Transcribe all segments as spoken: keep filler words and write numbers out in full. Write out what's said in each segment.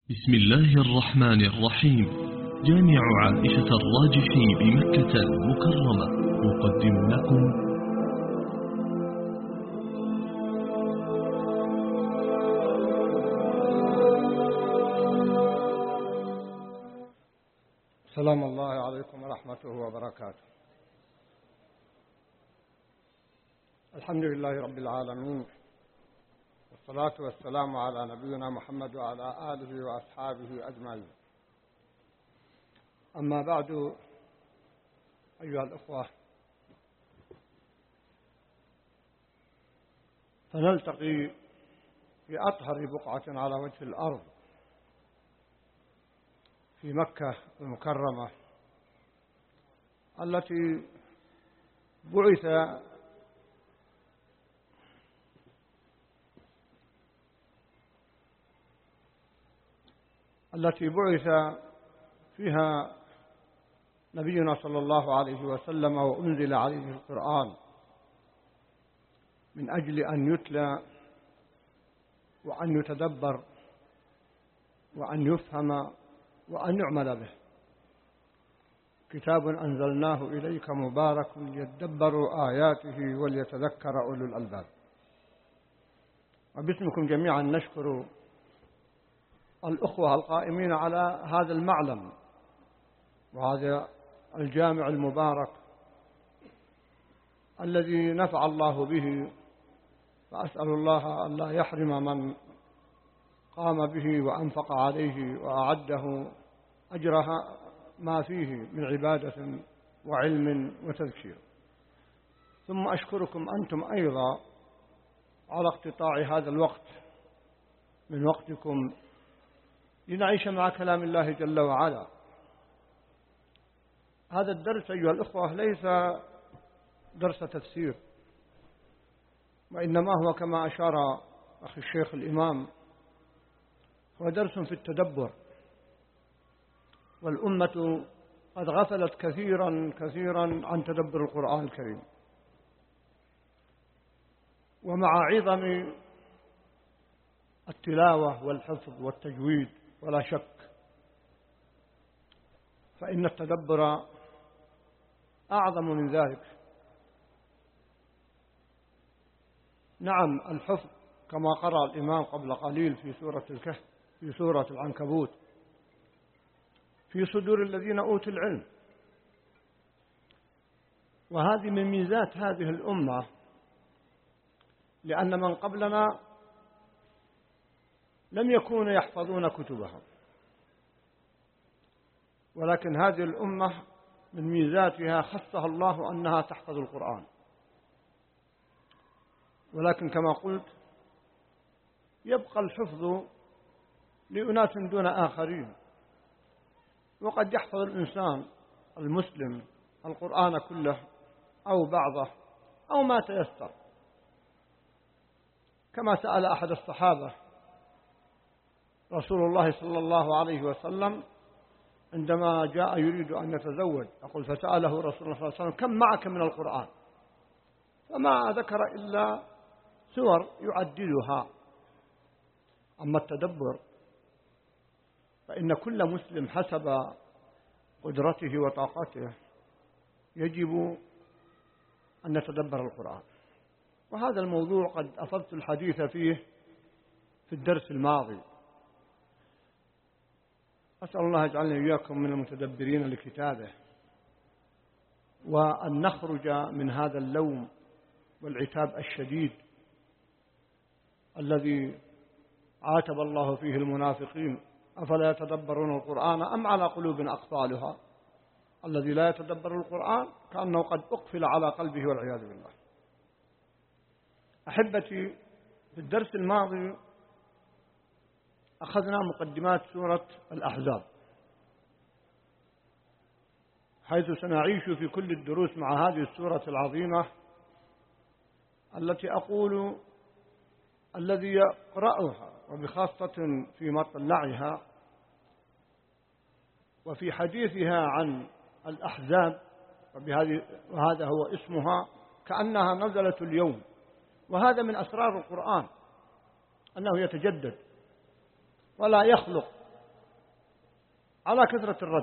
بسم الله الرحمن الرحيم. جامع عائشة الراجحي بمكة المكرمة يقدم لكم سلام الله عليكم ورحمته وبركاته. الحمد لله رب العالمين، والصلاة والسلام على نبينا محمد وعلى آله وأصحابه أجمعين. أما بعد، أيها الأخوة، فنلتقي في أطهر بقعة على وجه الأرض في مكة المكرمة التي بعث التي بعث فيها نبينا صلى الله عليه وسلم وأنزل عليه القرآن من أجل أن يتلى وأن يتدبر وأن يفهم وأن يعمل به. كتاب أنزلناه إليك مبارك ليدبروا آياته وليتذكر أولو الألباب. وباسمكم جميعا نشكر الأخوة القائمين على هذا المعلم وهذا الجامع المبارك الذي نفع الله به، فأسأل الله أن لا يحرم من قام به وأنفق عليه وأعده أجرها ما فيه من عبادة وعلم وتذكير. ثم أشكركم أنتم أيضا على اقتطاع هذا الوقت من وقتكم لنعيش مع كلام الله جل وعلا. هذا الدرس أيها الأخوة ليس درس تفسير، وإنما هو كما أشار أخي الشيخ الإمام هو درس في التدبر. والأمة قد غفلت كثيرا كثيرا عن تدبر القرآن الكريم، ومع عظم التلاوة والحفظ والتجويد ولا شك فإن التدبر أعظم من ذلك. نعم، الحفظ كما قرأ الإمام قبل قليل في سورة الكهف في سورة العنكبوت في صدور الذين أوتوا العلم، وهذه من ميزات هذه الأمة، لأن من قبلنا لم يكونوا يحفظون كتبهم، ولكن هذه الأمة من ميزاتها خصها الله أنها تحفظ القرآن. ولكن كما قلت يبقى الحفظ لأناس دون آخرين، وقد يحفظ الإنسان المسلم القرآن كله أو بعضه أو ما تيسر، كما سأل أحد الصحابة رسول الله صلى الله عليه وسلم عندما جاء يريد أن يتزوج، أقول فسأله رسول الله صلى الله عليه وسلم كم معك من القرآن؟ فما ذكر إلا سور يعددها. أما التدبر فإن كل مسلم حسب قدرته وطاقته يجب أن يتدبر القرآن، وهذا الموضوع قد أفضت الحديث فيه في الدرس الماضي. أسأل الله يجعلنا إياكم من المتدبرين لكتابه، وأن نخرج من هذا اللوم والعتاب الشديد الذي عاتب الله فيه المنافقين: أفلا يتدبرون القرآن أم على قلوب أقفالها. الذي لا يتدبر القرآن كأنه قد أقفل على قلبه والعياذ بالله. أحبتي، في الدرس الماضي أخذنا مقدمات سورة الأحزاب، حيث سنعيش في كل الدروس مع هذه السورة العظيمة التي أقول الذي يقرأها وبخاصة في مطلعها وفي حديثها عن الأحزاب، وهذا هو اسمها، كأنها نزلت اليوم. وهذا من أسرار القرآن، أنه يتجدد ولا يخلق على كثرة الرد.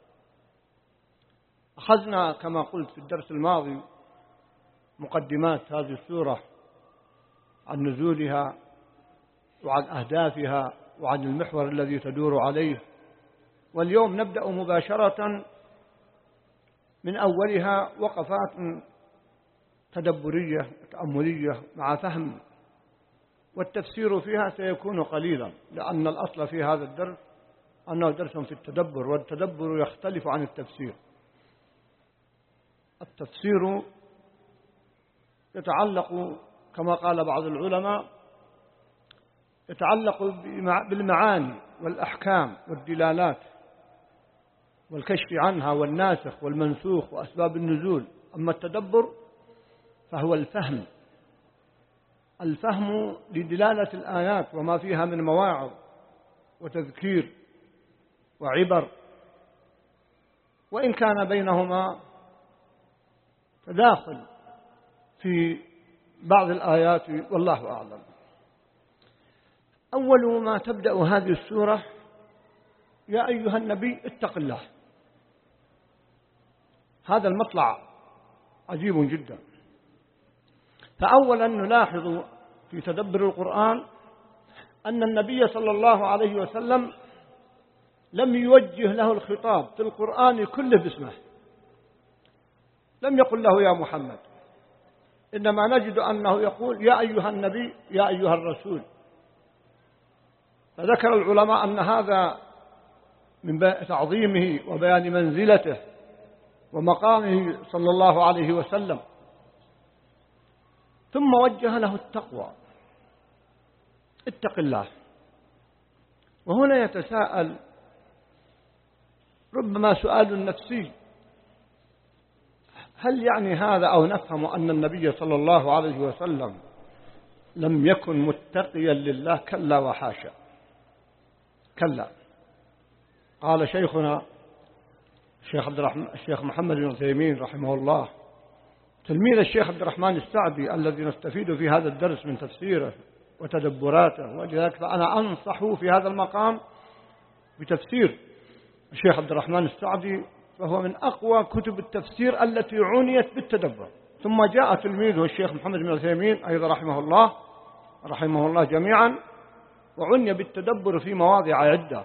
أخذنا كما قلت في الدرس الماضي مقدمات هذه السورة عن نزولها وعن أهدافها وعن المحور الذي تدور عليه، واليوم نبدأ مباشرة من أولها وقفات تدبرية تأملية مع فهم، والتفسير فيها سيكون قليلا لأن الأصل في هذا الدرس أنه درس في التدبر، والتدبر يختلف عن التفسير. التفسير يتعلق كما قال بعض العلماء يتعلق بالمعاني والأحكام والدلالات والكشف عنها والناسخ والمنسوخ وأسباب النزول. أما التدبر فهو الفهم الفهم لدلالة الآيات وما فيها من مواعظ وتذكير وعبر، وإن كان بينهما تداخل في بعض الآيات والله أعلم. أول ما تبدأ هذه السورة يا أيها النبي اتق الله. هذا المطلع عجيب جدا. فأولا نلاحظ في تدبر القرآن أن النبي صلى الله عليه وسلم لم يوجه له الخطاب في القرآن كله باسمه، لم يقل له يا محمد، إنما نجد أنه يقول يا أيها النبي يا أيها الرسول. فذكر العلماء أن هذا من تعظيمه وبيان منزلته ومقامه صلى الله عليه وسلم. ثم وجه له التقوى، اتق الله. وهنا يتساءل ربما سؤال نفسي، هل يعني هذا أو نفهم أن النبي صلى الله عليه وسلم لم يكن متقيا لله؟ كلا وحاشا، كلا. قال شيخنا الشيخ عبد الرحمن الشيخ محمد بن عثيمين رحمه الله تلميذ الشيخ عبد الرحمن السعدي الذي نستفيد في هذا الدرس من تفسيره وتدبراته، ولذلك فأنا أنصح في هذا المقام بتفسير الشيخ عبد الرحمن السعدي، فهو من أقوى كتب التفسير التي عنيت بالتدبر. ثم جاء تلميذه الشيخ محمد بن عثيمين أيضا رحمه الله رحمه الله جميعا، وعني بالتدبر في مواضع عدة.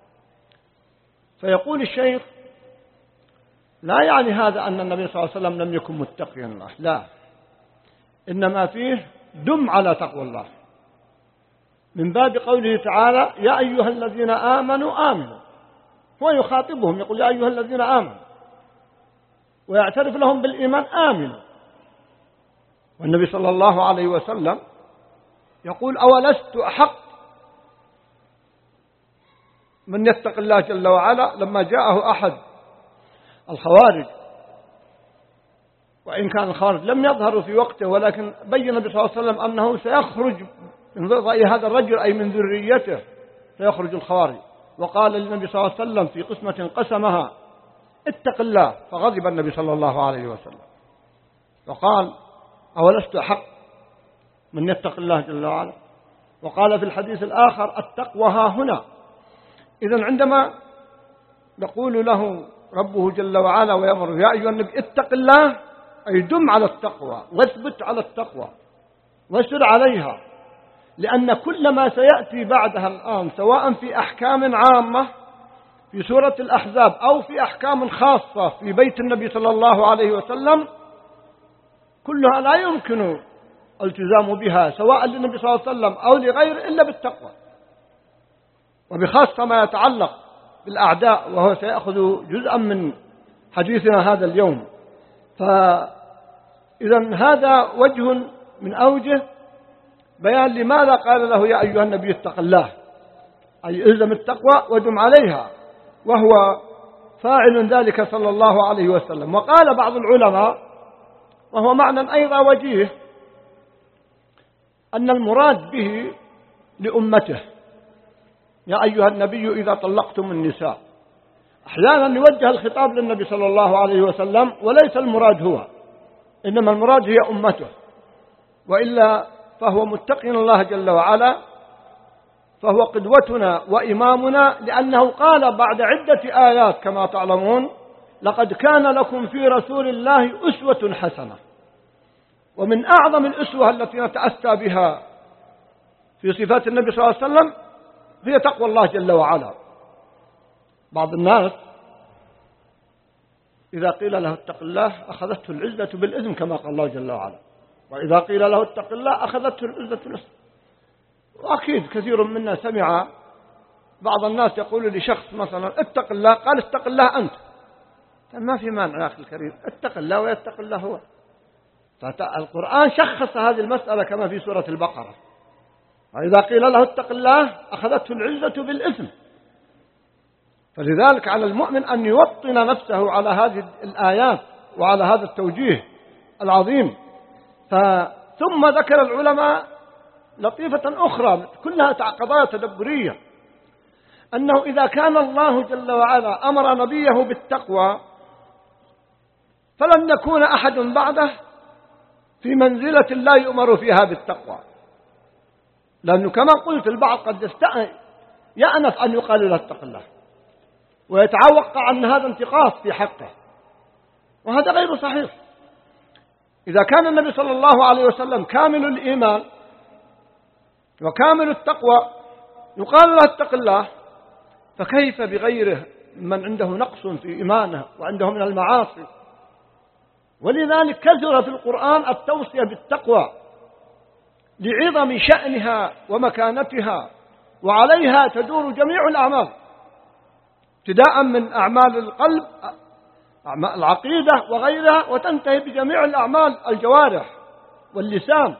فيقول الشيخ لا يعني هذا أن النبي صلى الله عليه وسلم لم يكن متقيا الله، لا، إنما فيه دم على تقوى الله، من باب قوله تعالى يا أيها الذين آمنوا آمنوا. هو يخاطبهم يقول يا أيها الذين آمنوا، ويعترف لهم بالإيمان آمنوا. والنبي صلى الله عليه وسلم يقول أولست أحق من يتق الله جل وعلا. لما جاءه أحد الخوارج، وإن كان الخوارج لم يظهروا في وقته، ولكن بين النبي صلى الله عليه وسلم أنه سيخرج من رأي هذا الرجل أي من ذريته سيخرج الخوارج، وقال للنبي صلى الله عليه وسلم في قسمة قسمها اتق الله، فغضب النبي صلى الله عليه وسلم وقال أولست أحق من يتق الله جل وعلا. وقال في الحديث الآخر التقوى ها هنا. إذن عندما نقول له ربه جل وعلا ويأمر يا أيها النبي اتق الله، أي دم على التقوى واثبت على التقوى وسر عليها، لأن كل ما سيأتي بعدها الآن سواء في أحكام عامة في سورة الأحزاب أو في أحكام خاصة في بيت النبي صلى الله عليه وسلم كلها لا يمكن التزام بها سواء للنبي صلى الله عليه وسلم أو لغيره إلا بالتقوى، وبخاصة ما يتعلق بالأعداء، وهو سيأخذ جزءا من حديثنا هذا اليوم. فإذا هذا وجه من أوجه بيان لماذا قال له يا أيها النبي اتق الله، أي إلزم التقوى ودم عليها، وهو فاعل ذلك صلى الله عليه وسلم. وقال بعض العلماء وهو معنى أيضا وجيه أن المراد به لأمته يا أيها النبي إذا طلقتم النساء. أحيانا يوجه الخطاب للنبي صلى الله عليه وسلم وليس المراد هو، إنما المراد هي أمته، وإلا فهو متقي الله جل وعلا، فهو قدوتنا وإمامنا، لأنه قال بعد عدة آيات كما تعلمون: لقد كان لكم في رسول الله أسوة حسنة. ومن أعظم الأسوة التي نتأسى بها في صفات النبي صلى الله عليه وسلم هي تقوى الله جل وعلا. بعض الناس إذا قيل له اتق الله أخذته العزة بالإثم كما قال الله جل وعلا، وإذا قيل له اتق الله أخذته العزة بالإثم. وأكيد كثير منا سمع بعض الناس يقول لشخص مثلا اتق الله، قال اتق الله أنت، ما في مانع يا أخي الكريم، اتق الله ويتق الله هو. فالقرآن شخص هذه المسألة كما في سورة البقرة: وإذا قيل له اتق الله أخذته العزة بالإثم. فلذلك على المؤمن أن يوطن نفسه على هذه الآيات وعلى هذا التوجيه العظيم. ثم ذكر العلماء لطيفة أخرى كلها قضايا تدبرية، أنه إذا كان الله جل وعلا أمر نبيه بالتقوى فلن يكون أحد بعده في منزلة لا يؤمر فيها بالتقوى، لأنه كما قلت البعض قد يأنف أن يقال له اتق الله ويتوقع أن هذا انتقاص في حقه، وهذا غير صحيح. إذا كان النبي صلى الله عليه وسلم كامل الإيمان وكامل التقوى يقال له اتق الله، فكيف بغيره من عنده نقص في إيمانه وعنده من المعاصي؟ ولذلك كثر في القرآن التوصية بالتقوى لعظم شأنها ومكانتها، وعليها تدور جميع الأعمال، ابتداء من أعمال القلب العقيدة وغيرها، وتنتهي بجميع الأعمال الجوارح واللسان.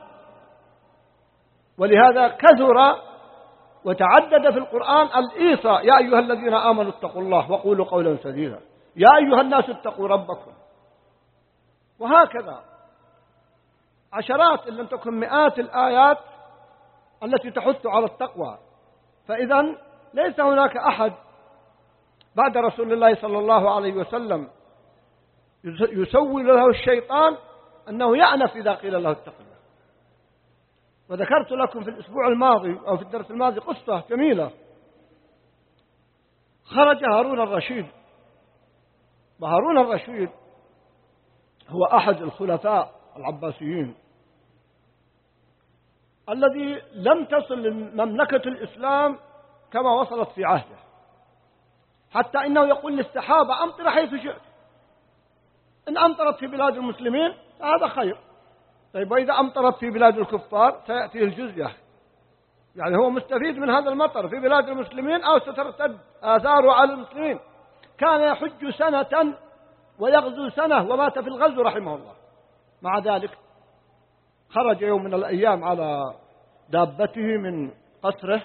ولهذا كثر وتعدد في القرآن الإيصاء: يا أيها الذين آمنوا اتقوا الله وقولوا قولا سديدا، يا أيها الناس اتقوا ربكم. وهكذا عشرات إن لم تكن مئات الآيات التي تحث على التقوى. فإذا ليس هناك أحد بعد رسول الله صلى الله عليه وسلم يسول له الشيطان أنه يأنف إذا قيل له اتق الله. وذكرت لكم في الأسبوع الماضي أو في الدرس الماضي قصة جميلة. خرج هارون الرشيد، وهارون الرشيد هو أحد الخلفاء العباسيين الذي لم تصل مملكة الإسلام كما وصلت في عهده، حتى إنه يقول للسحابة: أمطر حيث شئت، إن أمطرت في بلاد المسلمين فهذا خير، طيب وإذا أمطرت في بلاد الكفار سيأتي الجزية. يعني هو مستفيد من هذا المطر في بلاد المسلمين أو سترتد آثاره على المسلمين. كان يحج سنة ويغزو سنة ومات في الغزو رحمه الله. مع ذلك خرج يوم من الأيام على دابته من قصره،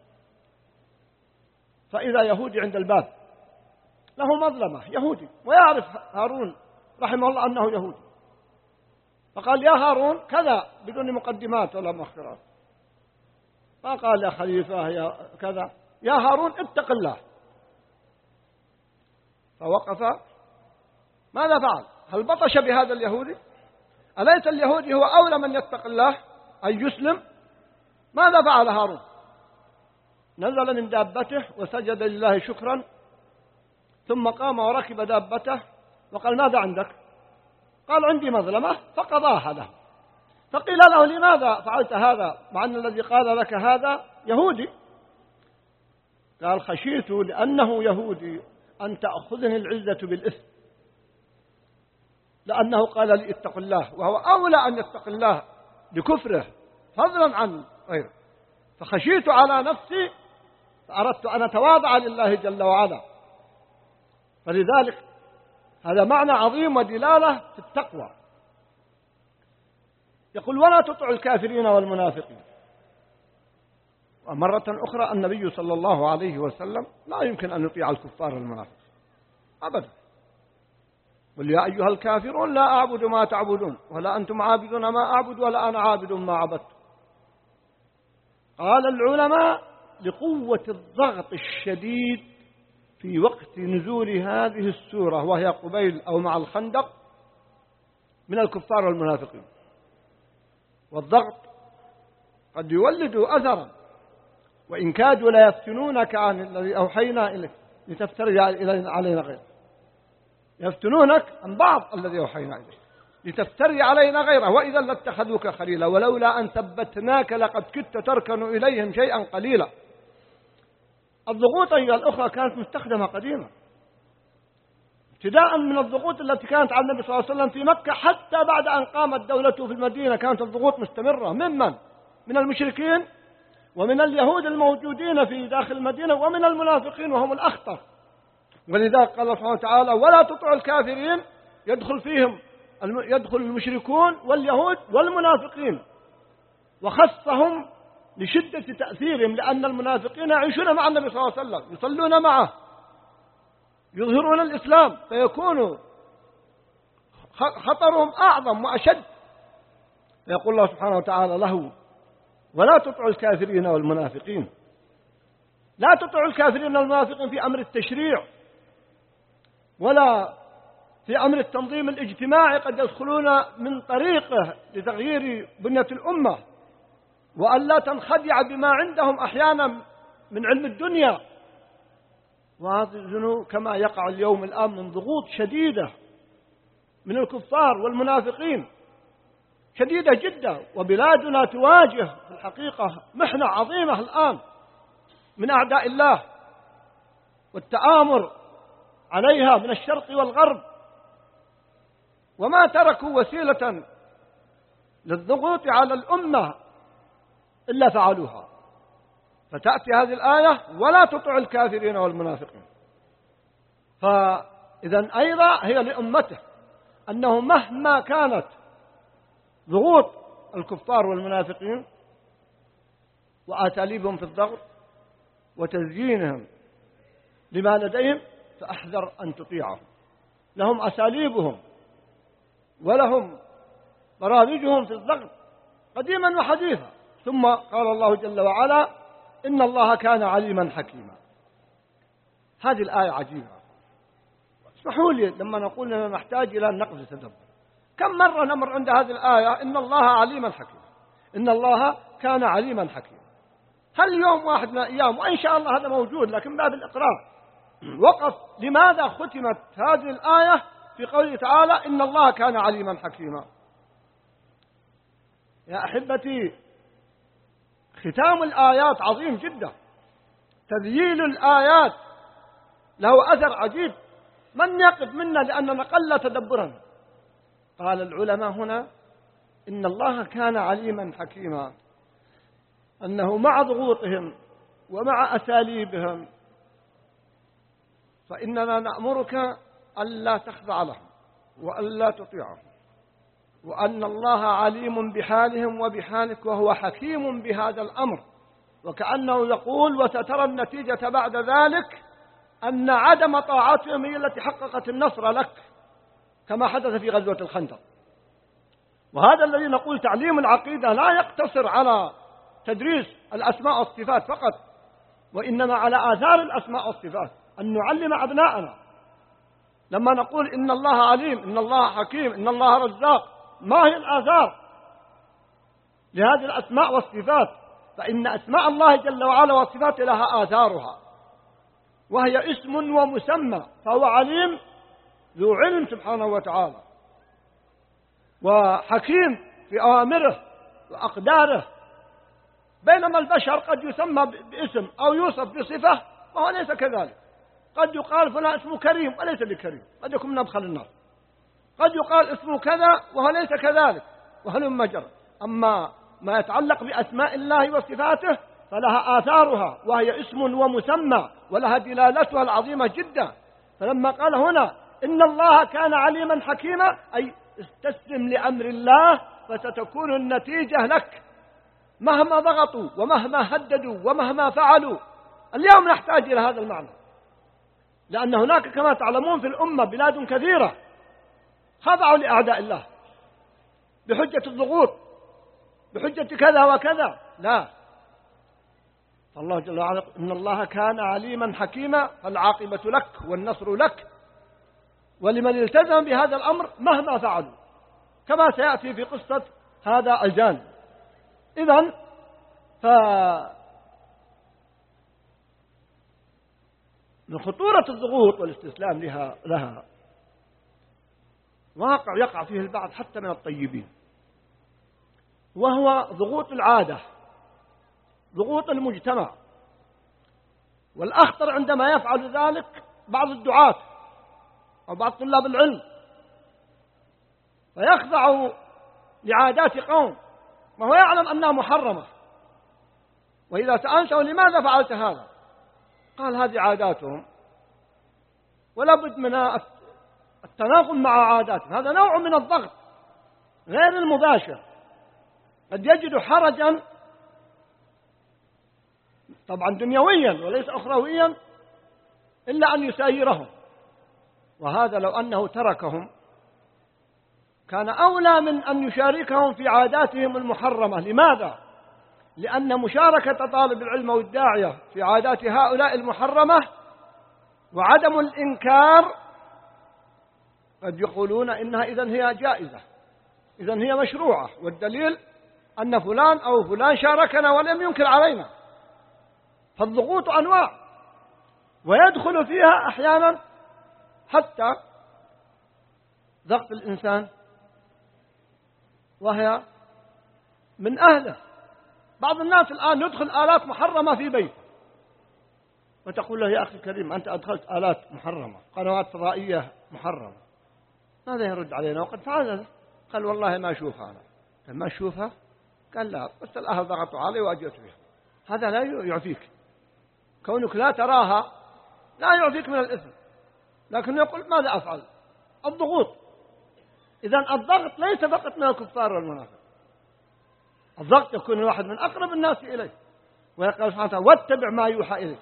فإذا يهودي عند الباب له مظلمة، يهودي ويعرف هارون رحمه الله أنه يهودي، فقال: يا هارون كذا، بدون مقدمات ولا مؤخرات. فقال: يا خليفة يا كذا، يا هارون اتق الله. فوقف. ماذا فعل؟ هل بطش بهذا اليهودي؟ أليس اليهودي هو أولى من يتق الله أن يسلم؟ ماذا فعل هارون؟ نزل من دابته وسجد لله شكرا، ثم قام وركب دابته وقال: ماذا عندك؟ قال: عندي مظلمة، فقضاها له. فقيل له: لماذا فعلت هذا مع أن الذي قال لك هذا يهودي؟ قال: خشيت لأنه يهودي أن تأخذني العزة بالإثم، لأنه قال لي اتق الله، وهو أولى أن يتق الله بكفره فضلا عن غيره، فخشيت على نفسي فأردت أن أتواضع لله جل وعلا. فلذلك هذا معنى عظيم ودلالة في التقوى. يقول: ولا تطع الكافرين والمنافقين. ومرة أخرى النبي صلى الله عليه وسلم لا يمكن أن يطيع الكفار والمنافقين أبدا. قل يا أيها الكافرون لا أعبد ما تعبدون ولا أنتم عابدون ما أعبد ولا أنا عابد ما عبدت. قال العلماء: لقوة الضغط الشديد في وقت نزول هذه السورة، وهي قبيل أو مع الخندق، من الكفار والمنافقين. والضغط قد يولد أثرا، وإن كادوا ليفتنونك عن الذي أوحينا إليك لتفتري علينا غيره. يفتنونك عن بعض الذي أوحينا إليك لتفتري علينا غيره وإذا لاتخذوك خليلا ولولا أن ثبتناك لقد كدت تركن إليهم شيئا قليلا. الضغوط أيها الأخرى كانت مستخدمة قديما، ابتداء من الضغوط التي كانت على النبي صلى الله عليه وسلم في مكة حتى بعد أن قامت دولته في المدينة كانت الضغوط مستمرة. ممن؟ من المشركين ومن اليهود الموجودين في داخل المدينة ومن المنافقين وهم الأخطر. ولذلك قال الله سبحانه وتعالى ولا تطع الكافرين يدخل فيهم يدخل المشركون واليهود والمنافقين، وخصهم لشدة تأثيرهم، لأن المنافقين يعيشون مع النبي صلى الله عليه وسلم يصلون معه يظهرون الإسلام، فيكون خطرهم أعظم وأشد. يقول الله سبحانه وتعالى له ولا تطع الكافرين والمنافقين. لا تطع الكافرين والمنافقين في أمر التشريع ولا في أمر التنظيم الاجتماعي، قد يدخلون من طريقه لتغيير بنية الأمة، وأن لا تنخدع بما عندهم أحيانا من علم الدنيا. وهذا كما يقع اليوم الآن من ضغوط شديدة من الكفار والمنافقين شديدة جدا، وبلادنا تواجه في الحقيقة محنة عظيمة الآن من أعداء الله والتآمر عليها من الشرق والغرب، وما تركوا وسيلة للضغوط على الأمة إلا فعلوها. فتأتي هذه الآية ولا تطع الكافرين والمنافقين. فإذا أيضا هي لأمته أنه مهما كانت ضغوط الكفار والمنافقين وأساليبهم في الضغط وتزيينهم لما لديهم فأحذر أن تطيعهم. لهم أساليبهم ولهم برامجهم في الضغط قديما وحديثا. ثم قال الله جل وعلا إن الله كان عليما حكيما. هذه الآية عجيبة. اسمحوا لي لما نقول أننا نحتاج إلى النقد التدبر. كم مرة نمر عند هذه الآية إن الله عليما حكيما، إن الله كان عليما حكيما. هل يوم واحد من الأيام، وإن شاء الله هذا موجود لكن باب الإقرار، وقف لماذا ختمت هذه الآية في قوله تعالى إن الله كان عليما حكيما؟ يا أحبتي ختام الآيات عظيم جدا، تذييل الآيات له أثر عجيب. من يقف منا لأننا قل تدبرا؟ قال العلماء هنا إن الله كان عليما حكيما، أنه مع ضغوطهم ومع أساليبهم فإننا نأمرك ألا تخضع لهم وألا تطيعهم، وأن الله عليم بحالهم وبحالك وهو حكيم بهذا الأمر. وكأنه يقول وسترى النتيجة بعد ذلك أن عدم طاعتهم هي التي حققت النصر لك كما حدث في غزوة الخندق. وهذا الذي نقول تعليم العقيدة لا يقتصر على تدريس الأسماء والصفات فقط، وإنما على آثار الأسماء والصفات، أن نعلم أبناءنا. لما نقول إن الله عليم، إن الله حكيم، إن الله رزاق، ما هي الآثار لهذه الأسماء والصفات؟ فإن أسماء الله جل وعلا وصفاته لها آثارها، وهي اسم ومسمى، فهو عليم ذو علم سبحانه وتعالى، وحكيم في أوامره وأقداره. بينما البشر قد يسمى باسم أو يوصف بصفة وهو ليس كذلك. قد يقال فلان اسمه كريم وليس بكريم، قد يكون من أبخل الناس. قد يقال اسمه كذا وهو ليس كذلك، وهلم جرى. أما ما يتعلق بأسماء الله وصفاته فلها آثارها، وهي اسم ومسمى ولها دلالتها العظيمة جدا. فلما قال هنا إن الله كان عليما حكيما، أي استسلم لأمر الله فستكون النتيجة لك مهما ضغطوا ومهما هددوا ومهما فعلوا. اليوم نحتاج إلى هذا المعنى، لأن هناك كما تعلمون في الأمة بلاد كثيرة خضعوا لأعداء الله بحجة الضغوط، بحجة كذا وكذا. لا، فالله جل وعلا إن الله كان عليما حكيما، فالعاقبة لك والنصر لك ولمن التزم بهذا الأمر مهما فعلوا، كما سيأتي في قصة هذا الجانب. إذن من خطورة الضغوط والاستسلام لها, لها واقع يقع فيه البعض حتى من الطيبين، وهو ضغوط العادة، ضغوط المجتمع. والأخطر عندما يفعل ذلك بعض الدعاة أو بعض طلاب العلم، فيخضع لعادات قوم وهو يعلم أنها محرمة، وإذا سألته لماذا فعلت هذا قال هذه عاداتهم ولا بد من التناغم مع عاداتهم. هذا نوع من الضغط غير المباشر، قد يجد حرجا طبعا دنيويا وليس أخرويا إلا أن يسايرهم، وهذا لو أنه تركهم كان أولى من أن يشاركهم في عاداتهم المحرمة. لماذا؟ لأن مشاركة طالب العلم والداعية في عادات هؤلاء المحرمة وعدم الإنكار قد يقولون إنها إذن هي جائزة، إذن هي مشروعة، والدليل أن فلان أو فلان شاركنا ولم ينكر علينا. فالضغوط أنواع، ويدخل فيها أحيانا حتى ضغط الإنسان وهي من أهله. بعض الناس الآن يدخل آلات محرمة في بيته وتقول له يا أخي الكريم أنت أدخلت آلات محرمة، قنوات فضائية محرمة، ماذا يرد علينا وقد فعل؟ قال والله ما أشوفها أنا. قال ما أشوفها؟ قال لا، بس الأهل ضغطوا علي وأجيت بها. هذا لا يعفيك، كونك لا تراها لا يعفيك من الإثم، لكن يقول ماذا أفعل؟ الضغوط. إذن الضغط ليس فقط من الكفار والمنافق، الضغط يكون الواحد من أقرب الناس إليه، ويقول سبحانه وتعالى واتبع ما يوحى إليك.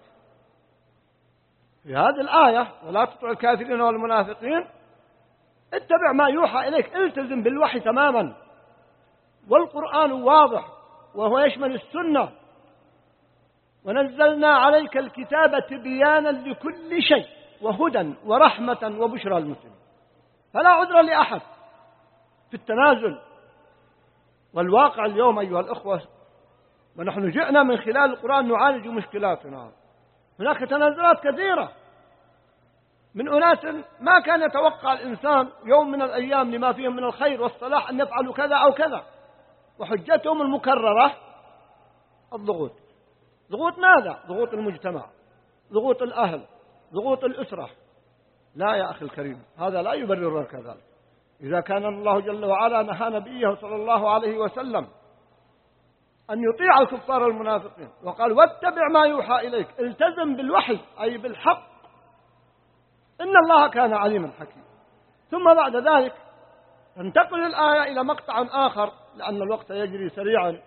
في هذه الآية ولا تطع الكافرين والمنافقين، اتبع ما يوحى إليك، التزم بالوحي تماما. والقرآن واضح وهو يشمل السنة، ونزلنا عليك الكتاب تبيانا لكل شيء وهدى ورحمة وبشرى للمسلمين. فلا عذر لأحد في التنازل. والواقع اليوم أيها الأخوة، ونحن جئنا من خلال القرآن نعالج مشكلاتنا، هناك تنازلات كثيرة من أناس ما كان يتوقع الإنسان يوم من الأيام لما فيهم من الخير والصلاح أن يفعلوا كذا أو كذا، وحجتهم المكررة الضغوط. ضغوط ماذا؟ ضغوط المجتمع، ضغوط الأهل، ضغوط الأسرة. لا يا أخي الكريم، هذا لا يبرر كذلك. إذا كان الله جل وعلا نهى نبيه صلى الله عليه وسلم أن يطيع الكفار والمنافقين وقال واتبع ما يوحى إليك، التزم بالوحي أي بالحق، إن الله كان عليما حكيما. ثم بعد ذلك تنتقل الآية إلى مقطع آخر لأن الوقت يجري سريعا،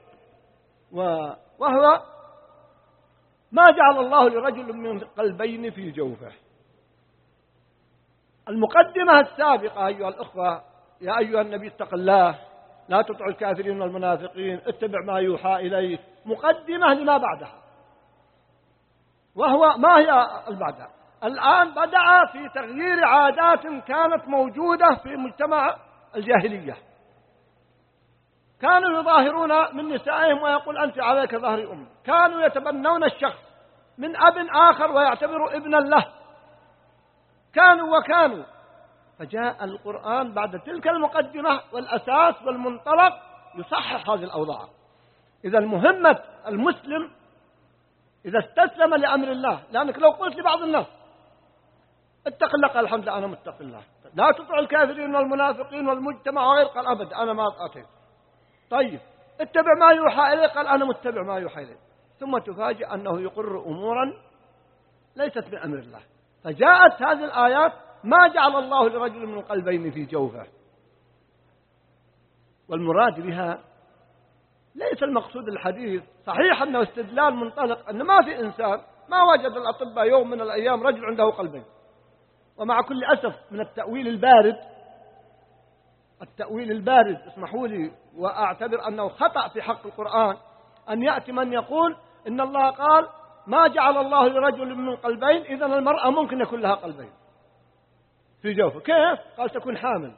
وهو ما جعل الله لرجل من قلبين في جوفه. المقدمة السابقة أيها الأخوة، يا أيها النبي اتق الله لا تطع الكافرين والمنافقين اتبع ما يوحى إليك، مقدمة لما بعدها، وهو ما هي البعدها؟ الآن بدأ في تغيير عادات كانت موجودة في مجتمع الجاهلية. كانوا يظاهرون من نسائهم ويقول أنت عليك ظهر أمي، كانوا يتبنون الشخص من أب آخر ويعتبر ابنا له، كانوا وكانوا. فجاء القرآن بعد تلك المقدمة والأساس والمنطلق يصحح هذه الأوضاع. إذا مهمة المسلم إذا استسلم لأمر الله، لأنك لو قلت لبعض الناس اتق الله قال الحمد لله أنا متق الله، لا تطع الكافرين والمنافقين والمجتمع وغير قال أبد أنا ما أطيع. طيب اتبع ما يوحى إليه قال أنا متبع ما يوحى إليه، ثم تفاجئ أنه يقر أمورا ليست من أمر الله. فجاءت هذه الآيات ما جعل الله لرجل من قلبين في جوفه، والمراد بها ليس المقصود الحديث. صحيح أنه استدلال منطلق أن ما في إنسان ما وجد الأطباء يوم من الأيام رجل عنده قلبين، ومع كل أسف من التأويل البارد، التأويل البارد اسمحوا لي وأعتبر أنه خطأ في حق القرآن أن يأتي من يقول إن الله قال ما جعل الله لرجل من قلبين، إذن المرأة ممكن يكون لها قلبين في جوفه. كيف؟ قال تكون حامل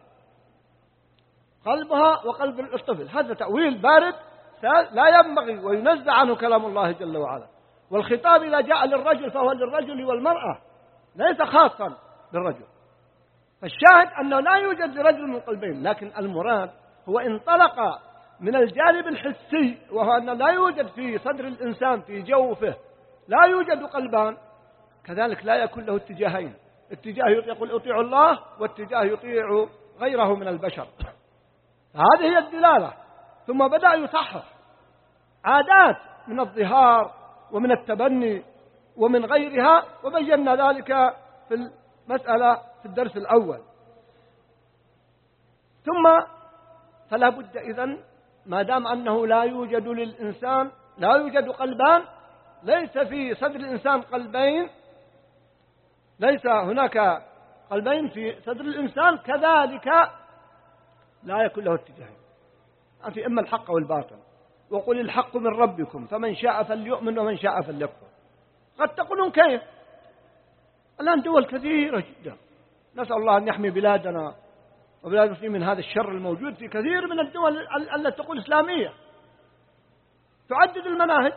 قلبها وقلب الطفل. هذا تأويل بارد لا ينبغي وينزع عنه كلام الله جل وعلا. والخطاب إذا جاء للرجل فهو للرجل والمرأة، ليس خاصا بالرجل. فالشاهد أنه لا يوجد لرجل من قلبين، لكن المراد هو انطلق من الجانب الحسي، وهو أنه لا يوجد في صدر الإنسان في جوفه لا يوجد قلبان، كذلك لا يكون له اتجاهين، اتجاه يقول أطيع الله واتجاه يطيع غيره من البشر. هذه هي الدلالة. ثم بدأ يصحح عادات من الظهار ومن التبني ومن غيرها، وبينا ذلك في المسألة في الدرس الأول. ثم فلا بد إذن ما دام أنه لا يوجد للإنسان لا يوجد قلبان، ليس في صدر الإنسان قلبين، ليس هناك قلبين في صدر الإنسان، كذلك لا يكون له اتجاهين، في إما الحق والباطل. وقل الحق من ربكم فمن شاء فليؤمن ومن شاء فليكفر. قد تقولون كيف؟ الآن دول كثيرة جدا، نسأل الله أن يحمي بلادنا وبلاد المسلمين من هذا الشر الموجود في كثير من الدول التي تقول إسلامية، تعدد المناهج،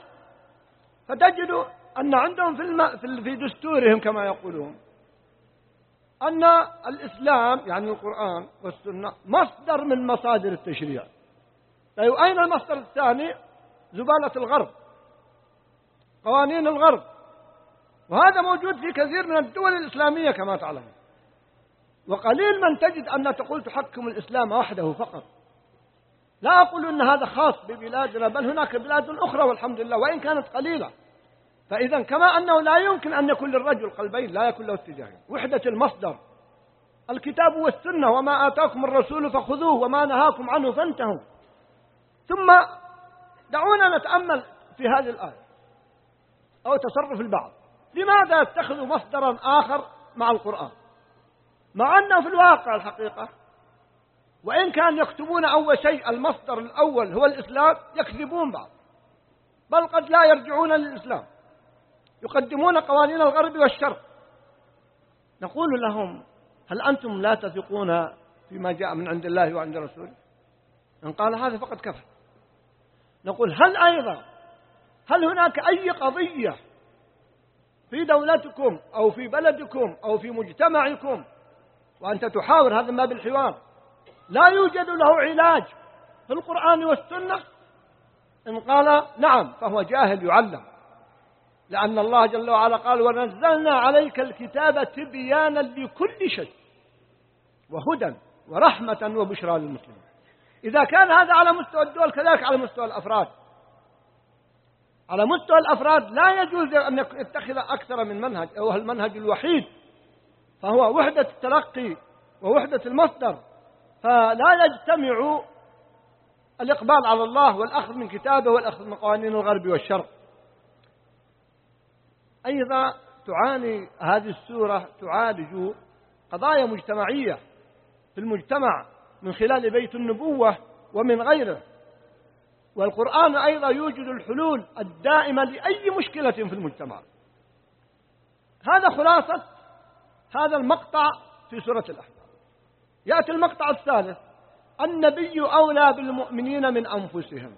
فتجد أن عندهم في, الم... في دستورهم كما يقولون أن الإسلام يعني القرآن والسنة مصدر من مصادر التشريع. طيب أين المصدر الثاني؟ زبالة الغرب، قوانين الغرب، وهذا موجود في كثير من الدول الإسلامية كما تعلم. وقليل من تجد أن تقول تحكم الإسلام وحده فقط. لا أقول أن هذا خاص ببلادنا، بل هناك بلاد أخرى والحمد لله وإن كانت قليلة. فإذا كما أنه لا يمكن أن يكون للرجل قلبين، لا يكون له اتجاهين، وحدة المصدر الكتاب والسنة، وما آتاكم الرسول فخذوه وما نهاكم عنه فانتهوا. ثم دعونا نتأمل في هذه الآية أو تصرف البعض، لماذا يتخذوا مصدرا آخر مع القرآن، مع أنه في الواقع الحقيقة وإن كان يكتبون أول شيء المصدر الأول هو الإسلام، يكذبون بعض، بل قد لا يرجعون للإسلام، يقدمون قوانين الغرب والشرق. نقول لهم هل أنتم لا تثقون فيما جاء من عند الله وعند رسوله؟ إن قال هذا فقد كفر. نقول هل أيضا هل هناك أي قضية في دولتكم أو في بلدكم أو في مجتمعكم وأنت تحاور هذا ما بالحوار لا يوجد له علاج في القرآن والسنة؟ إن قال نعم فهو جاهل يعلم، لأن الله جل وعلا قال ونزلنا عليك الكتاب تبيانا لكل شيء وهدى ورحمة وبشرى للمسلمين. إذا كان هذا على مستوى الدول كذلك على مستوى الأفراد. على مستوى الأفراد لا يجوز أن يتخذ أكثر من منهج، أو المنهج الوحيد فهو وحدة التلقي ووحدة المصدر، فلا يجتمع الإقبال على الله والأخذ من كتابه والأخذ من قوانين الغرب والشرق. أيضا تعاني هذه السورة تعالج قضايا مجتمعية في المجتمع من خلال بيت النبوة ومن غيره، والقرآن أيضا يوجد الحلول الدائمة لأي مشكلة في المجتمع. هذا خلاصة هذا المقطع في سورة الأحزاب. يأتي المقطع الثالث: النبي أولى بالمؤمنين من أنفسهم.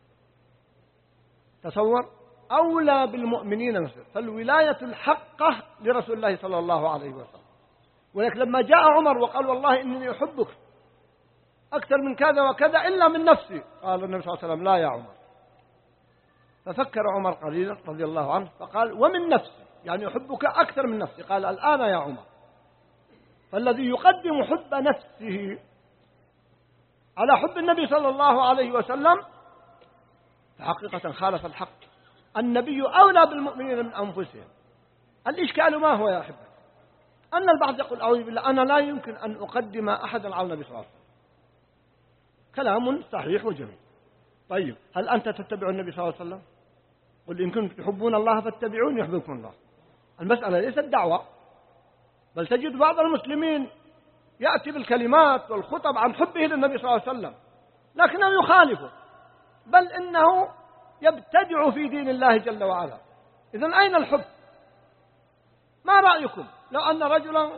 تصور، أولى بالمؤمنين مثل، فالولاية الحقة لرسول الله صلى الله عليه وسلم. ولكن لما جاء عمر وقال والله إنني أحبك أكثر من كذا وكذا إلا من نفسي، قال النبي صلى الله عليه وسلم لا يا عمر. ففكر عمر قليلا رضي الله عنه فقال ومن نفسي، يعني أحبك أكثر من نفسي. قال الآن يا عمر. فالذي يقدم حب نفسه على حب النبي صلى الله عليه وسلم فحقيقة خالف الحق. النبي أولى بالمؤمنين من أنفسهم. الإشكال ما هو يا أحبة؟ أن البعض يقول أعوذ بالله أنا لا يمكن أن أقدم أحدا على النبي صلى الله عليه وسلم. كلام صحيح وجميل. طيب هل أنت تتبع النبي صلى الله عليه وسلم؟ قل إن كنتم تحبون الله فاتبعوني يحببكم الله. المسألة ليست دعوة، بل تجد بعض المسلمين يأتي بالكلمات والخطب عن حبه للنبي صلى الله عليه وسلم لكنه يخالفه، بل إنه يبتدع في دين الله جل وعلا. إذن أين الحب؟ ما رأيكم لو أن رجلا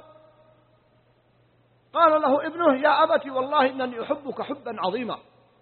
قال له ابنه يا أبتي والله إنني أحبك حبا عظيما،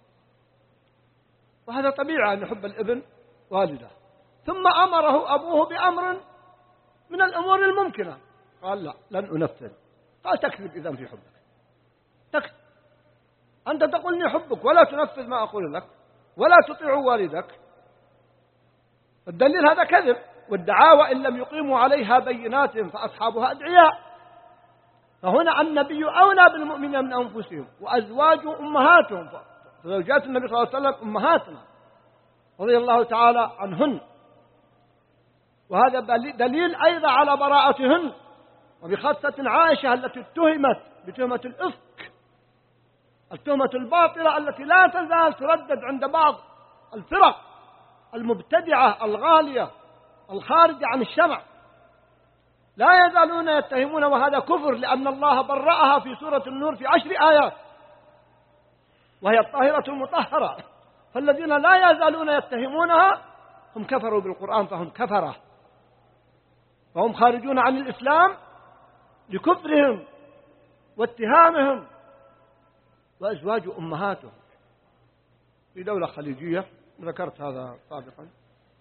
وهذا طبيعي أن يحب الابن والده، ثم أمره أبوه بأمر من الأمور الممكنة قال لا لن أنفذ. قال تكذب إذن في حبك، تكذب، أنت تقول إني أحبك ولا تنفذ ما أقول لك ولا تطيع والدك. الدليل هذا كذب، والدعاوى إن لم يقيموا عليها بينات فأصحابها أدعياء. فهنا النبي أولى بالمؤمنين من أنفسهم وأزواجه أمهاتهم، فزوجات النبي صلى الله عليه وسلم أمهاتنا رضي الله تعالى عنهن، وهذا دليل أيضا على براءتهن، وبخاصة عائشة التي اتهمت بتهمة الإفك، التهمة الباطلة التي لا تزال تردد عند بعض الفرق المبتدعة الغالية الخارجة عن الشرع، لا يزالون يتهمون، وهذا كفر، لأن الله برأها في سورة النور في عشر آيات وهي الطاهرة المطهرة. فالذين لا يزالون يتهمونها هم كفروا بالقرآن، فهم كفرة، فهم خارجون عن الإسلام لكفرهم واتهامهم. وأزواج أمهاتهم في دولة خليجية، ذكرت هذا سابقا،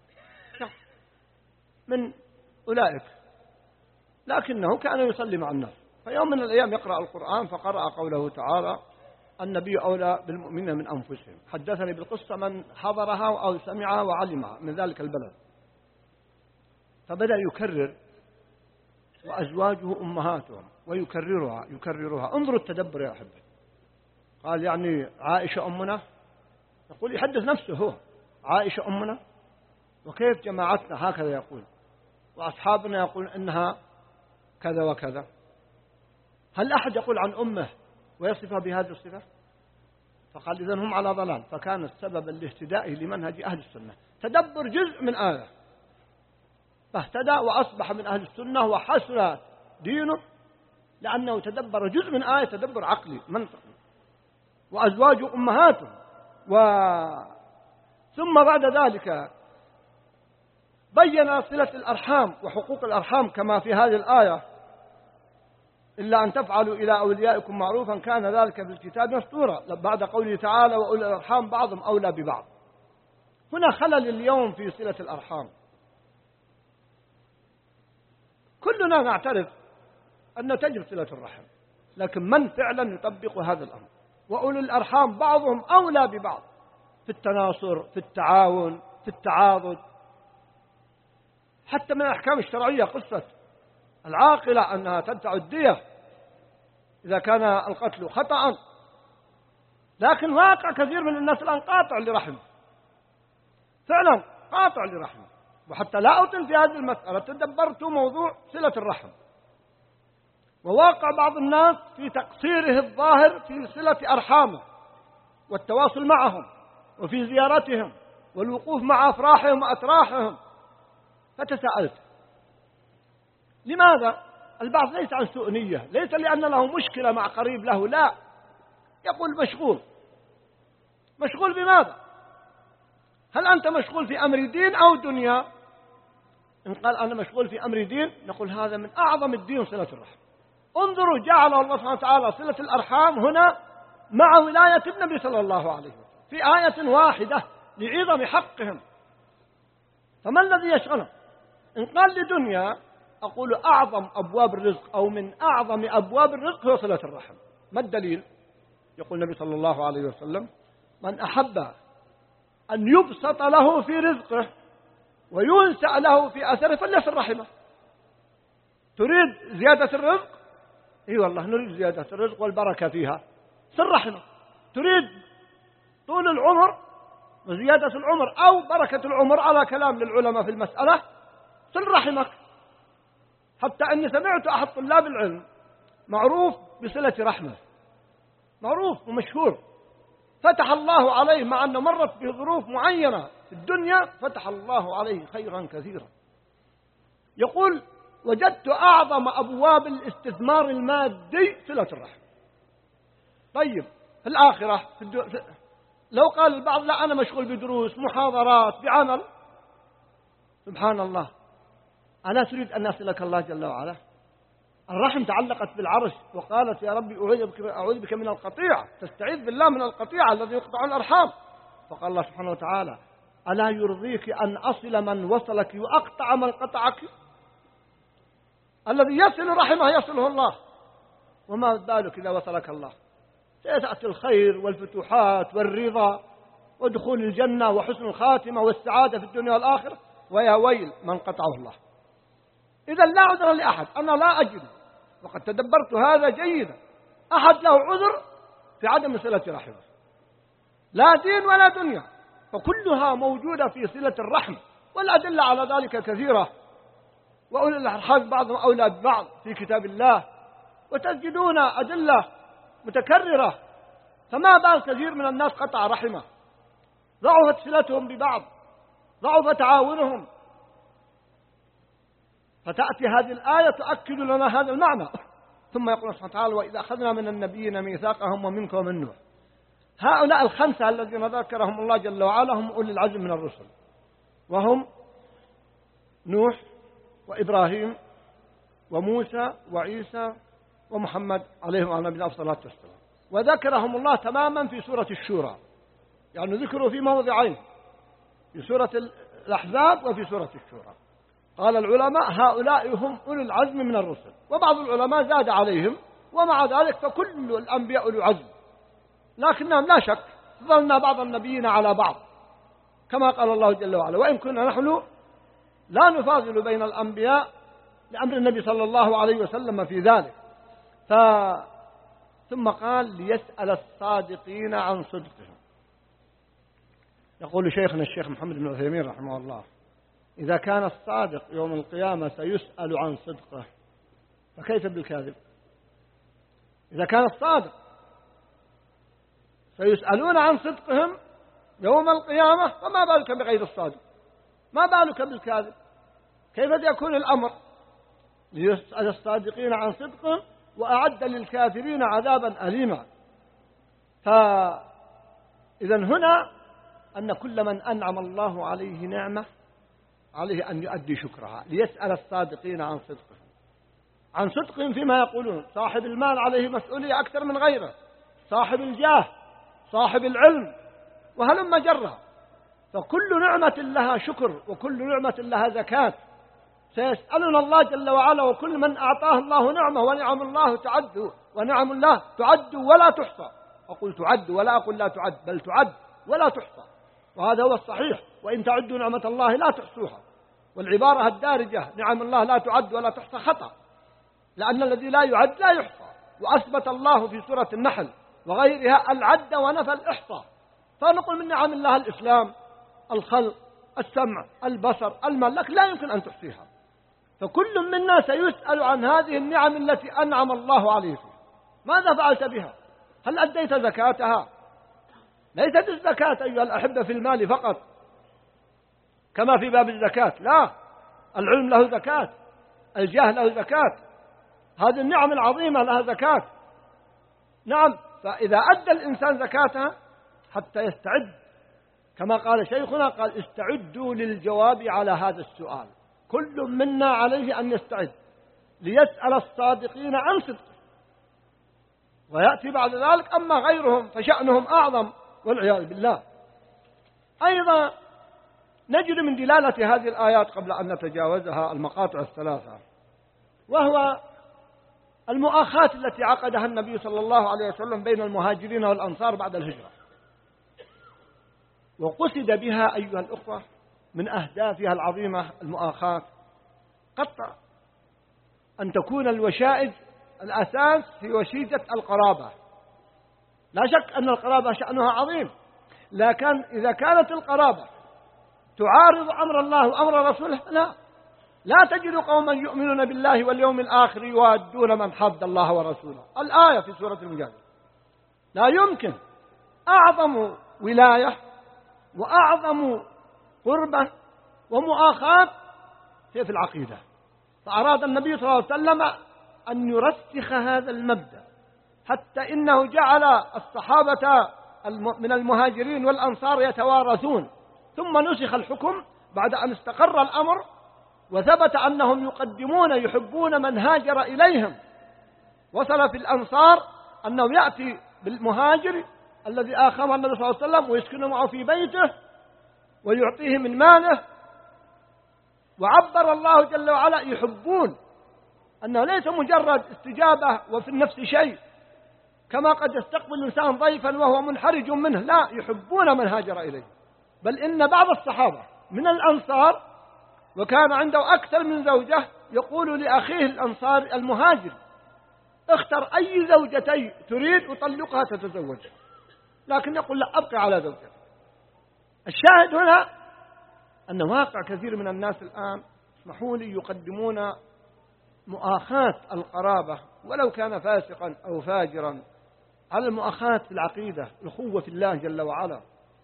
من أولئك، لكنه كان يصلي مع الناس، فيوم من الأيام يقرأ القرآن فقرأ قوله تعالى النبي أولى بالمؤمنين من أنفسهم. حدثني بالقصة من حضرها أو سمعها وعلمها من ذلك البلد، فبدأ يكرر وأزواجه أمهاتهم ويكررها يكررها. انظروا التدبر يا أحبة. قال يعني عائشة أمنا، يقول يحدث نفسه هو، عائشة أمنا، وكيف جماعتنا هكذا يقول، وأصحابنا يقول إنها كذا وكذا. هل أحد يقول عن أمه ويصفها بهذه الصفة؟ فقال إذن هم على ضلال، فكان السبب لاهتدائه لمنهج أهل السنة تدبر جزء من آية، فاهتدى وأصبح من أهل السنة وحسن دينه، لأنه تدبر جزء من آية تدبر عقلي منطقي. وأزواج أمهاته، و ثم بعد ذلك بين صلة الأرحام وحقوق الأرحام كما في هذه الآية إلا أن تفعلوا إلى أوليائكم معروفا كان ذلك في الكتاب مسطورا، بعد قوله تعالى وأولي الأرحام بعضهم أولى ببعض. هنا خلل اليوم في صلة الأرحام. كلنا نعترف أن تجب صلة الرحم، لكن من فعلا يطبق هذا الأمر؟ وأولي الأرحام بعضهم أولى ببعض في التناصر، في التعاون، في التعاضد. حتى من الأحكام الشرعية قصة العاقلة أنها تدفع الدية إذا كان القتل خطأ، لكن واقع كثير من الناس الآن قاطع لرحمه، فعلا قاطع لرحمه. وحتى لا أطل في هذه المسألة تدبرت موضوع صلة الرحم، وواقع بعض الناس في تقصيره الظاهر في صلة أرحامه والتواصل معهم وفي زيارتهم والوقوف مع أفراحهم وأتراحهم. فتساءلت لماذا؟ البعض ليس عن سوء نية، ليس لأن له مشكلة مع قريب له، لا، يقول مشغول. مشغول بماذا؟ هل أنت مشغول في أمر دين أو دنيا؟ إن قال أنا مشغول في أمر دين نقول هذا من أعظم الدين صلة الرحم. انظروا جعل الله سبحانه وتعالى صلة الأرحام هنا مع ولاية النبي صلى الله عليه وسلم في آية واحدة لعظم حقهم. فما الذي يشغله؟ إن قال لدنيا أقول أعظم أبواب الرزق أو من أعظم أبواب الرزق هو صلة الرحم. ما الدليل؟ يقول النبي صلى الله عليه وسلم من أحب أن يبسط له في رزقه وينسأ له في أثره فليصل رحمه. تريد زيادة الرزق؟ اي والله نريد زيادة الرزق والبركة فيها، صل رحمه. تريد طول العمر وزيادة العمر أو بركة العمر على كلام للعلماء في المسألة، صل رحمك. حتى أني سمعت أحد طلاب العلم معروف بصلة رحمه، معروف ومشهور، فتح الله عليه مع أنه مرت بظروف معينة في الدنيا فتح الله عليه خيرا كثيرا. يقول وجدت أعظم أبواب الاستثمار المادي صلة الرحم. طيب في الآخرة في الدو... في... لو قال البعض لا أنا مشغول بدروس محاضرات بعمل، سبحان الله، ألا تريد أن يصلك الله جل وعلا؟ الرحم تعلقت بالعرش وقالت يا ربي أعوذ بك من القطيعة، تستعيذ بالله من القطيعة الذي يقطع الأرحام. فقال الله سبحانه وتعالى ألا يرضيك أن أصل من وصلك وأقطع من قطعك؟ الذي يصل رحمه يصله الله، وما بالك إذا وصلك الله؟ سيأتي الخير والفتوحات والرضا ودخول الجنة وحسن الخاتمة والسعادة في الدنيا والآخرة، ويا ويل من قطعه الله. إذا لا عذر لأحد، أنا لا أجد، وقد تدبرت هذا جيدا، أحد له عذر في عدم صلة رحمه، لا دين ولا دنيا، فكلها موجودة في صلة الرحم، والأدلة على ذلك كثيرة، وأولي الأرحام بعضهم أولى ببعض في كتاب الله، وتجدون أدلة متكررة. فما بال كثير من الناس قطع رحمه، ضعفت صلتهم ببعض، ضعف تعاونهم، فتأتي هذه الآية تؤكد لنا هذا المعنى. ثم يقول سبحانه وتعالى: وإذا أخذنا من النبيين ميثاقهم ومنك ومن نوح. هؤلاء الخمسة الذين ذكرهم الله جل وعلا هم أولي العزم من الرسل، وهم نوح وإبراهيم وموسى وعيسى ومحمد عليهم وعلى نبينا الصلاة والسلام. وذكرهم الله تماما في سورة الشورى، يعني ذكروا في موضعين، في سورة الأحزاب وفي سورة الشورى. قال العلماء: هؤلاء هم أولي العزم من الرسل، وبعض العلماء زاد عليهم، ومع ذلك فكل الأنبياء أولي عزم، لكنهم لا شك ظلنا بعض النبيين على بعض، كما قال الله جل وعلا: وإن كنا نحن لا نفاضل بين الأنبياء لأمر النبي صلى الله عليه وسلم في ذلك. ف... ثم قال: ليسأل الصادقين عن صدقهم. يقول شيخنا الشيخ محمد بن عثيمين رحمه الله: إذا كان الصادق يوم القيامة سيسأل عن صدقه، فكيف بالكاذب؟ إذا كان الصادق سيسألون عن صدقهم يوم القيامة، فما بالك بغير الصادق؟ ما بالك بالكاذب؟ كيف يكون الأمر؟ ليسأل الصادقين عن صدقهم وأعد للكافرين عذابا أليما. فإذا هنا أن كل من أنعم الله عليه نعمة عليه أن يؤدي شكرها. ليسأل الصادقين عن صدقهم، عن صدقهم فيما يقولون. صاحب المال عليه مسؤولية أكثر من غيره، صاحب الجاه، صاحب العلم، وهلم جرا. فكل نعمة لها شكر، وكل نعمة لها زكاة. سيسألنا الله جل وعلا: وكل من أعطاه الله نعمة، ونعم الله تعد، ونعم الله تعد ولا تحصى. أقول تعد ولا أقول لا تعد، بل تعد ولا تحصى، وهذا هو الصحيح. وإن تعدوا نعمة الله لا تحصوها. والعبارة الدارجة نعم الله لا تعد ولا تحصى خطأ، لأن الذي لا يعد لا يحصى. وأثبت الله في سورة النحل وغيرها العد ونفى الإحصاء. فنقول من نعم الله الإسلام، الخلق، السمع، البصر، الملك، لا يمكن أن تحصيها. فكل منا سيسأل عن هذه النعم التي أنعم الله عليه فيها. ماذا فعلت بها؟ هل أديت زكاتها؟ ليست الزكاة أيها الأحبة في المال فقط كما في باب الزكاة، لا، العلم له زكاة، الجاه له زكاة، هذه النعم العظيمة لها زكاة. نعم، فإذا أدى الإنسان زكاتها حتى يستعد، كما قال شيخنا، قال: استعدوا للجواب على هذا السؤال. كل منا عليه أن يستعد ليسأل الصادقين عن صدقه. ويأتي بعد ذلك أما غيرهم فشأنهم أعظم والعياذ بالله. أيضا نجد من دلالة هذه الآيات قبل أن نتجاوزها المقاطع الثلاثة، وهو المؤاخاة التي عقدها النبي صلى الله عليه وسلم بين المهاجرين والأنصار بعد الهجرة. وقصد بها أيها الأخوة من أهدافها العظيمة المؤاخاة قطع أن تكون الوشائج الأساس في وشيجة القرابة. لا شك أن القرابة شأنها عظيم، لكن إذا كانت القرابة تعارض أمر الله وأمر رسوله، لا لا تجد قوما يؤمنون بالله واليوم الآخر يوادون من حد الله ورسوله. الآية في سورة المجادلة. لا يمكن. أعظم ولاية وأعظم قربة ومؤاخاة هي في العقيدة. فأراد النبي صلى الله عليه وسلم أن يرسخ هذا المبدأ، حتى إنه جعل الصحابة من المهاجرين والأنصار يتوارثون. ثم نسخ الحكم بعد أن استقر الأمر وثبت أنهم يقدمون يحبون من هاجر إليهم. وصل في الأنصار أنه يأتي بالمهاجر الذي آخاه النبي صلى الله عليه وسلم ويسكن معه في بيته ويعطيه من ماله. وعبر الله جل وعلا: يحبون أنه ليس مجرد استجابة وفي النفس شيء، كما قد يستقبل الإنسان ضيفا وهو منحرج منه، لا، يحبون من هاجر إليه. بل إن بعض الصحابة من الأنصار وكان عنده أكثر من زوجة يقول لأخيه الأنصار المهاجر: اختر أي زوجتي تريد أطلقها تتزوجها، لكن يقول: لا، أبقي على زوجتي. الشاهد هنا أن واقع كثير من الناس الآن، اسمحوا لي، يقدمون مؤاخاة القرابة ولو كان فاسقا أو فاجرا على المؤاخاة في العقيدة، الأخوة في الله جل وعلا.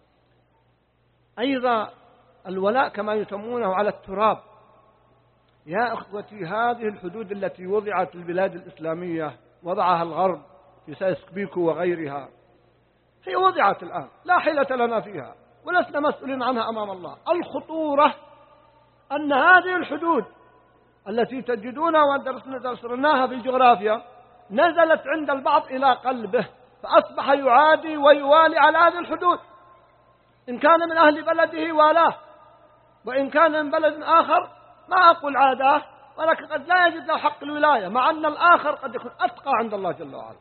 أيضا الولاء كما يسمونه على التراب. يا أخوتي، هذه الحدود التي وضعت في البلاد الإسلامية وضعها الغرب في سايسك بيكو وغيرها، هي وضعت الآن لا حيلة لنا فيها ولسنا مسؤولين عنها أمام الله. الخطورة أن هذه الحدود التي تجدونها ودرسناها في الجغرافيا نزلت عند البعض إلى قلبه، فأصبح يعادي ويوالي على هذه الحدود. إن كان من أهل بلده والاه، وإن كان من بلد آخر ما أقول عاداه، ولكن قد لا يجد له حق الولاية، مع أن الآخر قد يكون أتقى عند الله جل وعلا.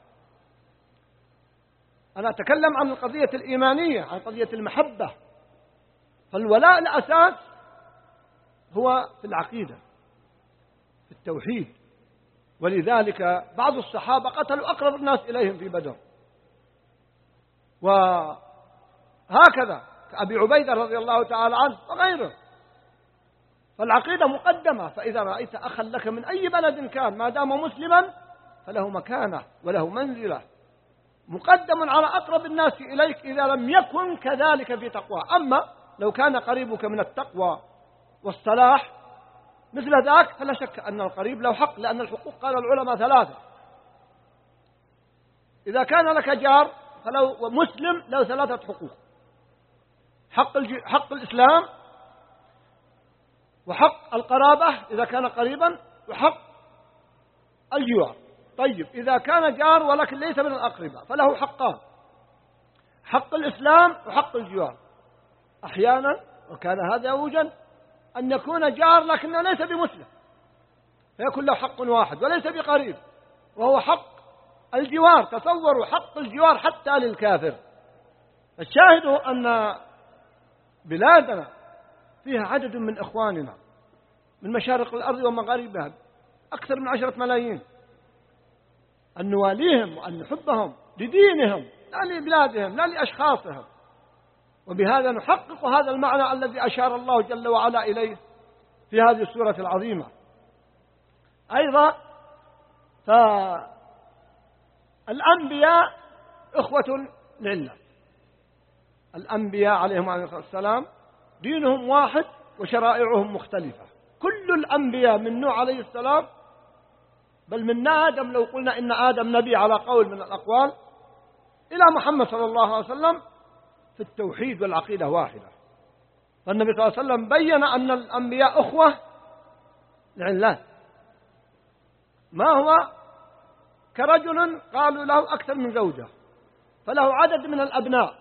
أنا أتكلم عن القضية الإيمانية، عن قضية المحبة. فالولاء الأساس هو في العقيدة، في التوحيد. ولذلك بعض الصحابة قتلوا أقرب الناس إليهم في بدر، وهكذا كأبي عبيدة رضي الله تعالى عنه وغيره. فالعقيدة مقدمة. فإذا رأيت أخا لك من أي بلد كان ما دام مسلما فله مكانة وله منزلة، مقدم على أقرب الناس إليك إذا لم يكن كذلك في تقوى. أما لو كان قريبك من التقوى والصلاح مثل ذاك فلا شك أن القريب له حق، لأن الحقوق قال العلماء ثلاثة. إذا كان لك جار فلو مسلم له ثلاثة حقوق: حق, حق الإسلام، وحق القرابة إذا كان قريبا، وحق الجوار. طيب، إذا كان جار ولكن ليس من الأقرباء فله حقان: حق الإسلام وحق الجوار. أحيانا وكان هذا يوجد أن يكون جار لكنه ليس بمسلم، فيكون له حق واحد وليس بقريب، وهو حق الجوار. تصوروا حق الجوار حتى للكافر. الشاهد أن بلادنا فيها عدد من إخواننا من مشارق الأرض ومغاربها أكثر من عشرة ملايين، أن نواليهم وأن نحبهم لدينهم لا لبلادهم لا لأشخاصهم. وبهذا نحقق هذا المعنى الذي أشار الله جل وعلا إليه في هذه السورة العظيمة. أيضا فالأنبياء إخوة لله. الأنبياء عليهم السلام دينهم واحد وشرائعهم مختلفة. كل الأنبياء من نوح عليه السلام، بل من آدم لو قلنا إن آدم نبي على قول من الأقوال، إلى محمد صلى الله عليه وسلم، في التوحيد والعقيدة واحدة. فالنبي صلى الله عليه وسلم بين أن الأنبياء أخوة لله. ما هو كرجل قالوا له أكثر من زوجة فله عدد من الأبناء،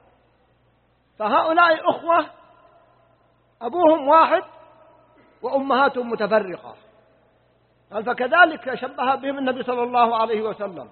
فهؤلاء أخوة أبوهم واحد وأمهاتهم متفرقة. قال فكذلك شبه بهم النبي صلى الله عليه وسلم.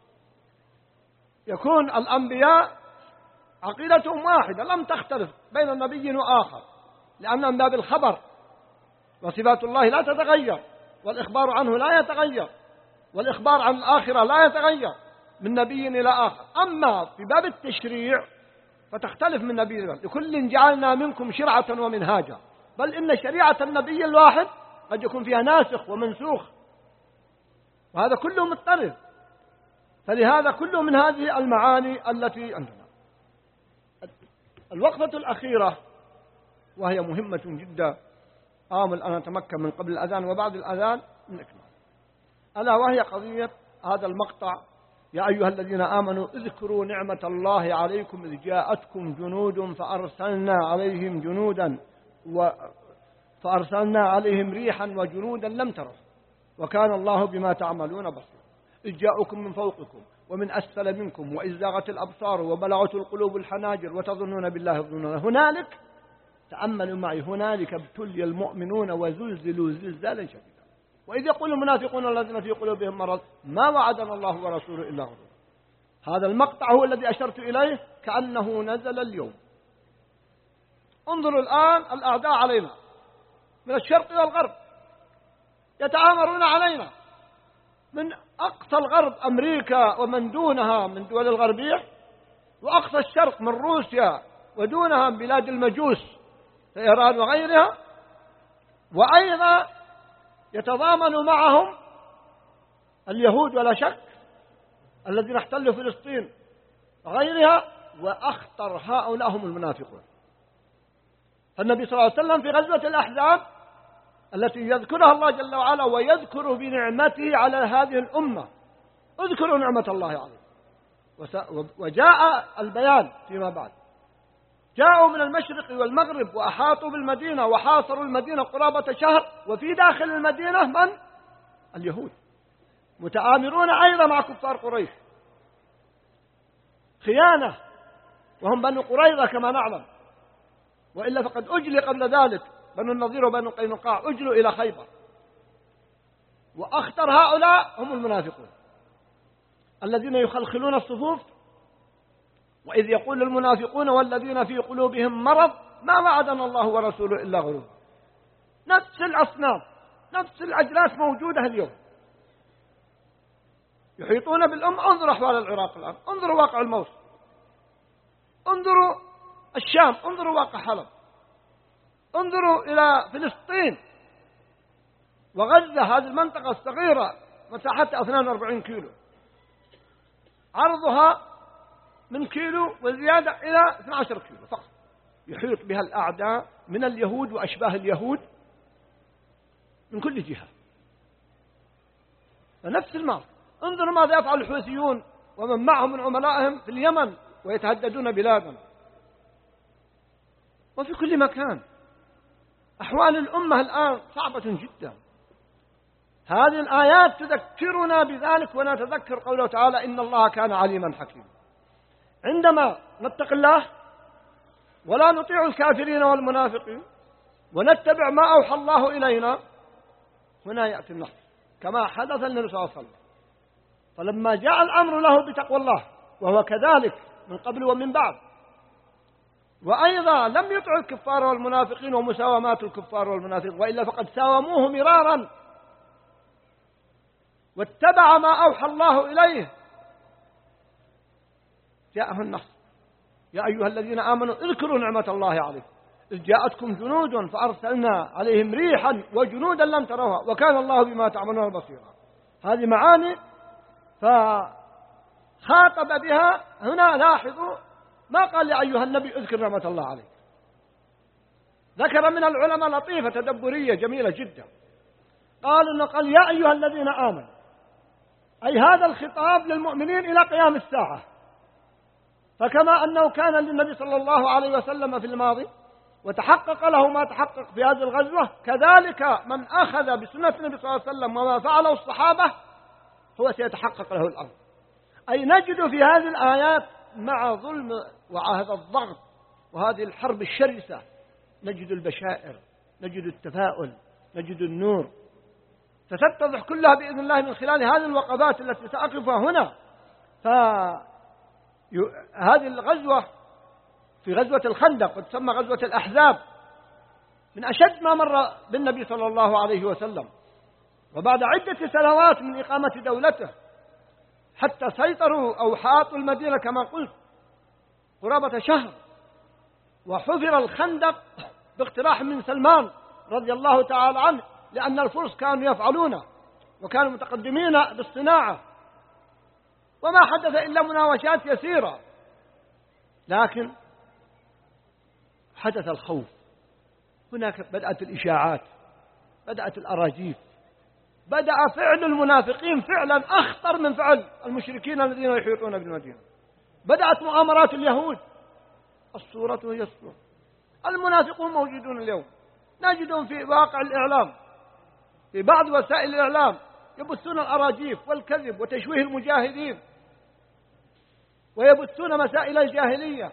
يكون الأنبياء عقيدتهم واحدة لم تختلف بين نبي وآخر، لأنهم من باب الخبر، وصفات الله لا تتغير، والإخبار عنه لا يتغير، والإخبار عن الآخرة لا يتغير من نبي إلى آخر. أما في باب التشريع فتختلف من نبي إلى آخر. لكل جعلنا منكم شرعة ومنهاجا، بل إن شريعة النبي الواحد قد يكون فيها ناسخ ومنسوخ، وهذا كله مضطرب. فلهذا كله من هذه المعاني التي عندنا. الوقفة الأخيرة وهي مهمة جدا، آمل أن أتمكن من قبل الأذان وبعد الأذان نكمل، ألا وهي قضية هذا المقطع: يا أيها الذين آمنوا اذكروا نعمة الله عليكم إذ جاءتكم جنود فأرسلنا عليهم جنودا و فأرسلنا عليهم ريحا وجنودا لم تروا وكان الله بما تعملون بصيرا. إذ جاءكم من فوقكم ومن أسفل منكم وإذ زاغت الأبصار وبلغت القلوب الحناجر وتظنون بالله الظنون. هنالك، تأملوا معي، هنالك ابتلي المؤمنون وزلزلوا زلزالا شديدا. وإذ يقول المنافقون الذين في قلوبهم مرض ما وعدنا الله ورسوله إلا غرورا. هذا المقطع هو الذي أشرت إليه كأنه نزل اليوم. انظروا الآن الأعداء علينا من الشرق والغرب يتآمرون علينا، من أقصى الغرب أمريكا ومن دونها من دول الغربية، وأقصى الشرق من روسيا ودونها بلاد المجوس في إيران وغيرها، وأيضا يتضامن معهم اليهود ولا شك الذين احتلوا فلسطين وغيرها، وأخطر هؤلاء هم المنافقون. فالنبي صلى الله عليه وسلم في غزوة الأحزاب التي يذكرها الله جل وعلا ويذكر بنعمته على هذه الأمة، اذكروا نعمة الله عليه، وجاء البيان فيما بعد. جاءوا من المشرق والمغرب وأحاطوا بالمدينة وحاصروا المدينة قرابة شهر، وفي داخل المدينة من؟ اليهود متآمرون أيضا مع كفار قريش، خيانة، وهم بنو قريظة كما نعلم، وإلا فقد أجلي قبل ذلك بنو النضير وبنو قينقاع، أجلوا إلى خيبر. وأخطر هؤلاء هم المنافقون الذين يخلخلون الصفوف. وإذ يقول المنافقون والذين في قلوبهم مرض ما وعدنا الله ورسوله إلا غرورا. نفس الأصنام نفس العجلات موجودة اليوم، يحيطون بالأم. انظروا أحوال العراق الآن، انظروا واقع الموصل، انظروا الشام، انظروا واقع حلب، انظروا إلى فلسطين وغزة، هذه المنطقة الصغيرة مساحتها اثنين وأربعين كيلو، عرضها من كيلو وزيادة إلى اثني عشر كيلو فقط، يحيط بها الأعداء من اليهود وأشباه اليهود من كل جهة. فنفس المعنى. انظروا ماذا يفعل الحوثيون ومن معهم من عملائهم في اليمن ويتهددون بلادنا وفي كل مكان. أحوال الأمة الآن صعبة جدا. هذه الآيات تذكرنا بذلك، ونتذكر قوله تعالى إن الله كان عليما حكيما. عندما نتق الله ولا نطيع الكافرين والمنافقين ونتبع ما أوحى الله إلينا، هنا يأتي النصر كما حدث للنبي صلى الله عليه وسلم. فلما جاء الأمر له بتقوى الله وهو كذلك من قبل ومن بعد، وأيضا لم يطع الكفار والمنافقين ومساومات الكفار والمنافقين، وإلا فقد ساوموه مرارا، واتبع ما أوحى الله إليه، جاءه النصر. يا أيها الذين آمنوا اذكروا نعمة الله عليكم إذ جاءتكم جنود فأرسلنا عليهم ريحا وجنودا لم تروها وكان الله بما تعملون بصيرا. هذه معاني فخاطب بها هنا. لاحظوا ما قال يا أيها النبي اذكر نعمة الله عليك، ذكر من العلماء لطيفة تدبرية جميلة جدا، قال إنه قال يا أيها الذين آمنوا، أي هذا الخطاب للمؤمنين إلى قيام الساعة. فكما أنه كان للنبي صلى الله عليه وسلم في الماضي وتحقق له ما تحقق في هذه الغزوة، كذلك من أخذ بسنة النبي صلى الله عليه وسلم وما فعله الصحابة هو سيتحقق له الأمر. أي نجد في هذه الآيات مع ظلم وهذا الضغط وهذه الحرب الشرسة نجد البشائر، نجد التفاؤل، نجد النور، ستتضح كلها بإذن الله من خلال هذه الوقفات التي سأقفها هنا. فهذه الغزوة في غزوة الخندق وتسمى غزوة الأحزاب من أشد ما مر بالنبي صلى الله عليه وسلم، وبعد عدة سنوات من إقامة دولته حتى سيطروا أو حاطوا المدينة كما قلت قرابة شهر، وحفر الخندق باقتراح من سلمان رضي الله تعالى عنه، لأن الفرس كانوا يفعلونه وكانوا متقدمين بالصناعة، وما حدث إلا مناوشات يسيرة، لكن حدث الخوف. هناك بدأت الإشاعات، بدأت الأراجيف، بدأ فعل المنافقين فعلا أخطر من فعل المشركين الذين يحيطون بالمدينة. بدأت مؤامرات اليهود، الصورة هي الصورة. المنافقون موجودون اليوم، نجدهم في واقع الإعلام، في بعض وسائل الإعلام يبثون الأراجيف والكذب وتشويه المجاهدين، ويبثون مسائل الجاهلية،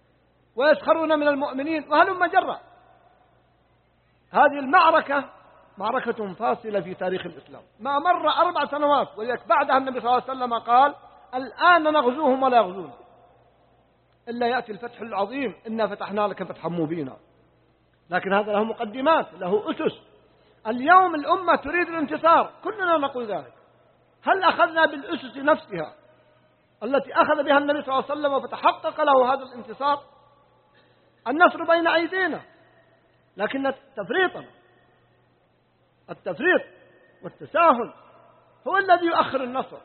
ويسخرون من المؤمنين، وهلم جرا. هذه المعركة معركة فاصلة في تاريخ الإسلام، ما مر أربع سنوات، ولذلك بعدها النبي صلى الله عليه وسلم قال الآن نغزوهم ولا يغزون إلا يأتي الفتح العظيم إنا فتحنا لك فتحا مبينا. لكن هذا له مقدمات، له أسس. اليوم الأمة تريد الانتصار، كلنا نقول ذلك. هل أخذنا بالأسس نفسها التي أخذ بها النبي صلى الله عليه وسلم وفتحقق له هذا الانتصار؟ النصر بين أيدينا، لكن تفريطا التفريط والتساهل هو الذي يؤخر النصر.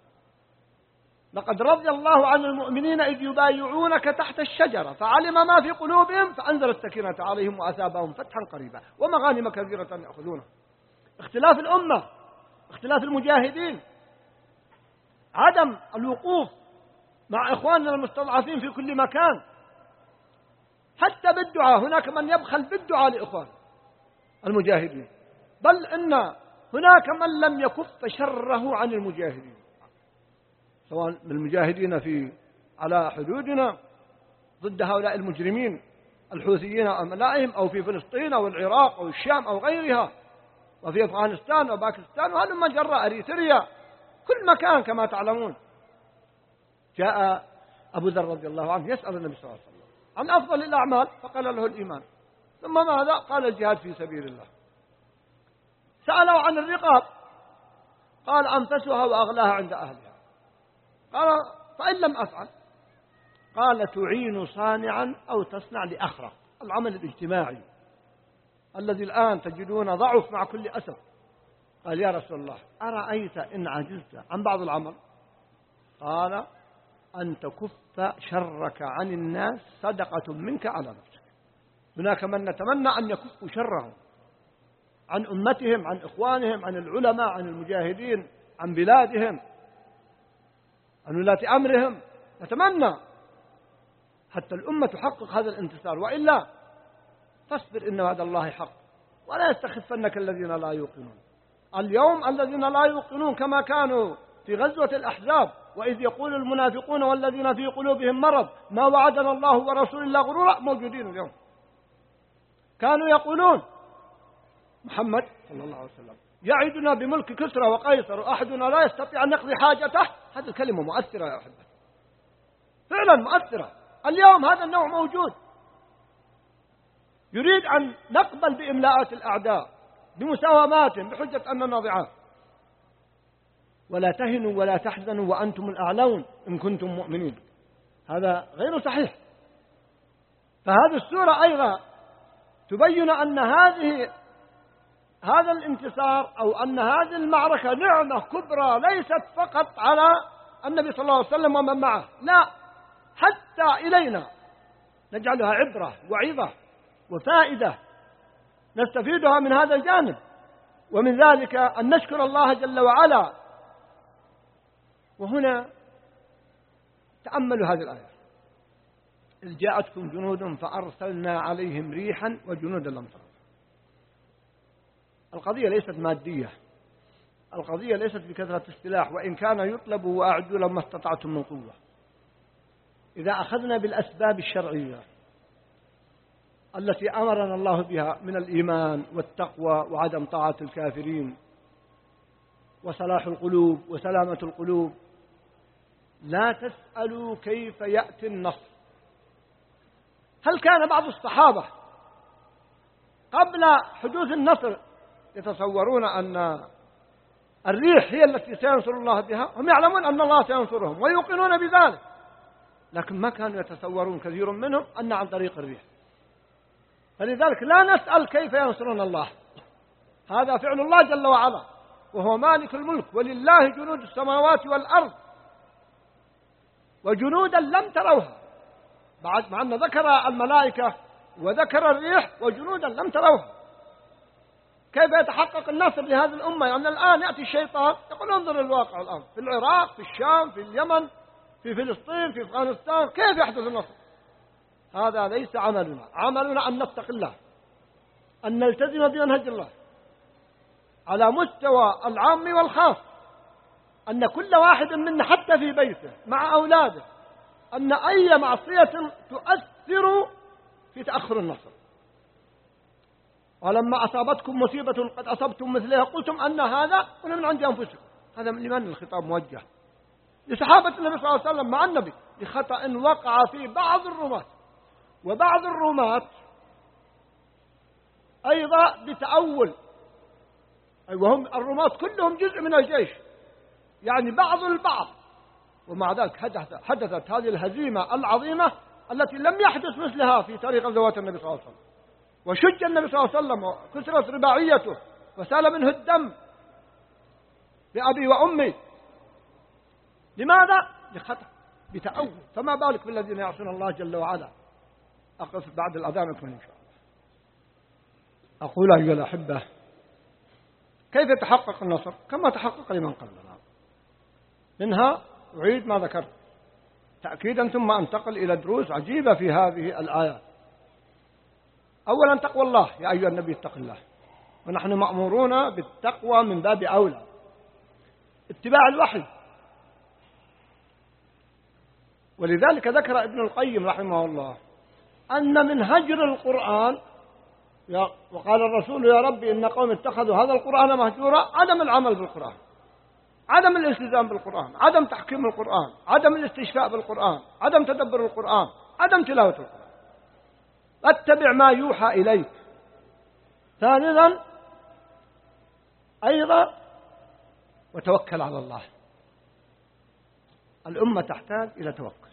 لقد رضي الله عن المؤمنين إذ يبايعونك تحت الشجرة فعلم ما في قلوبهم فأنزل السكينة عليهم وأثابهم فتحا قريبا ومغانم كثيرة يأخذونها. اختلاف الأمة، اختلاف المجاهدين، عدم الوقوف مع إخواننا المستضعفين في كل مكان، حتى بالدعاء هناك من يبخل بالدعاء لإخوان المجاهدين، بل إن هناك من لم يكف شره عن المجاهدين، سواء من المجاهدين في على حدودنا ضد هؤلاء المجرمين الحوثيين وأملائهم، أو في فلسطين أو العراق أو الشام أو غيرها، وفي أفغانستان وباكستان وهلم جرى أريتريا، كل مكان كما تعلمون. جاء أبو ذر رضي الله عنه يسأل النبي صلى الله عليه وسلم عن أفضل الأعمال، فقال له الإيمان، ثم ماذا؟ قال الجهاد في سبيل الله. سأله عن الرقاب، قال أنفسها وأغلاها عند أهلها. قال فإن لم أفعل؟ قال تعين صانعا أو تصنع لأخرق، العمل الاجتماعي الذي الآن تجدون ضعف مع كل أسف. قال يا رسول الله أرأيت إن عجزت عن بعض العمل؟ قال أن تكف شرك عن الناس صدقة منك على نفسك. هناك من نتمنى أن يكفوا شرهم عن أمتهم، عن إخوانهم، عن العلماء، عن المجاهدين، عن بلادهم، عن ولاة أمرهم، نتمنى حتى الأمة تحقق هذا الانتصار، وإلا فاصبر إن وعد الله حق ولا يستخفنك الذين لا يوقنون. اليوم الذين لا يوقنون كما كانوا في غزوة الأحزاب، وإذ يقول المنافقون والذين في قلوبهم مرض ما وعدنا الله ورسول الله غرورا، موجودين اليوم. كانوا يقولون محمد صلى الله عليه وسلم يعدنا بملك كسرى وقيصر وأحدنا لا يستطيع أن يقضي حاجته. هذه الكلمة مؤثرة يا أحبة، فعلا مؤثرة. اليوم هذا النوع موجود، يريد أن نقبل بإملاءات الأعداء بمساوماتهم بحجة أننا ضعاف. ولا تهنوا ولا تحزنوا وأنتم الأعلون إن كنتم مؤمنين، هذا غير صحيح. فهذه السورة أيضا تبين أن هذه هذا الانتصار أو أن هذه المعركة نعمة كبرى ليست فقط على النبي صلى الله عليه وسلم ومن معه، لا، حتى إلينا نجعلها عبرة وعظة وفائدة نستفيدها من هذا الجانب. ومن ذلك أن نشكر الله جل وعلا. وهنا تأملوا هذه الآية: إذ جاءتكم جنود فأرسلنا عليهم ريحا وجنودا لم تروا. القضية ليست مادية، القضية ليست بكثرة السلاح، وإن كان يطلب وأعدوا لما استطعتم من قوة. إذا أخذنا بالأسباب الشرعية التي أمرنا الله بها من الإيمان والتقوى وعدم طاعة الكافرين وصلاح القلوب وسلامة القلوب، لا تسألوا كيف يأتي النصر. هل كان بعض الصحابة قبل حدوث النصر يتصورون أن الريح هي التي سينصر الله بها؟ هم يعلمون أن الله سينصرهم ويوقنون بذلك، لكن ما كانوا يتصورون كثير منهم أن عن طريق الريح. فلذلك لا نسأل كيف ينصرون الله، هذا فعل الله جل وعلا، وهو مالك الملك، ولله جنود السماوات والأرض وجنودا لم تروها. بعد مع أن ذكر الملائكة وذكر الريح وجنودا لم تروها. كيف يتحقق النصر لهذه الأمة؟ يعني الآن يأتي الشيطان يقول انظر الواقع الآن في العراق، في الشام، في اليمن، في فلسطين، في أفغانستان، كيف يحدث النصر؟ هذا ليس عملنا. عملنا أن نتقي الله، أن نلتزم بمنهج الله على مستوى العام والخاص، أن كل واحد منا حتى في بيته مع أولاده أن أي معصية تؤثر في تأخر النصر. ولما أصابتكم مصيبة قد أصبتم مثلها قلتم أن هذا قلنا من عند أنفسكم. هذا لمن الخطاب موجه؟ لصحابة النبي صلى الله عليه وسلم مع النبي، لخطأ وقع في بعض الرماة، وبعض الرماة أيضا بتأول، أي وهم الرماة كلهم جزء من الجيش، يعني بعض البعض، ومع ذلك حدثت, حدثت هذه الهزيمة العظيمة التي لم يحدث مثلها في تاريخ غزوات النبي صلى الله عليه وسلم. وشج النبي صلى الله عليه وسلم وكسرت رباعيته وسال منه الدم بأبي وأمي. لماذا؟ لخطأ بتأول، فما بالك بالذين يعصون الله جل وعلا. أقف بعد الأذان أكمل إن شاء الله. أقول أيها الأحبة، كيف يتحقق النصر؟ كما تحقق لمن قبلنا. منها أعيد ما ذكرت تأكيدا ثم أنتقل إلى دروس عجيبة في هذه الآيات. أولا تقوى الله، يا أيها النبي اتق الله، ونحن مأمورون بالتقوى من باب أولى. اتباع الوحي، ولذلك ذكر ابن القيم رحمه الله أن من هجر القرآن، وقال الرسول يا ربي إن قوم اتخذوا هذا القرآن مهجورا، عدم العمل بالقرآن، عدم الالتزام بالقرآن، عدم تحكيم القرآن، عدم الاستشفاء بالقرآن، عدم تدبر القرآن، عدم تلاوة القرآن. اتبع ما يوحى إليك. ثالثا أيضا وتوكل على الله. الأمة تحتاج إلى توكل.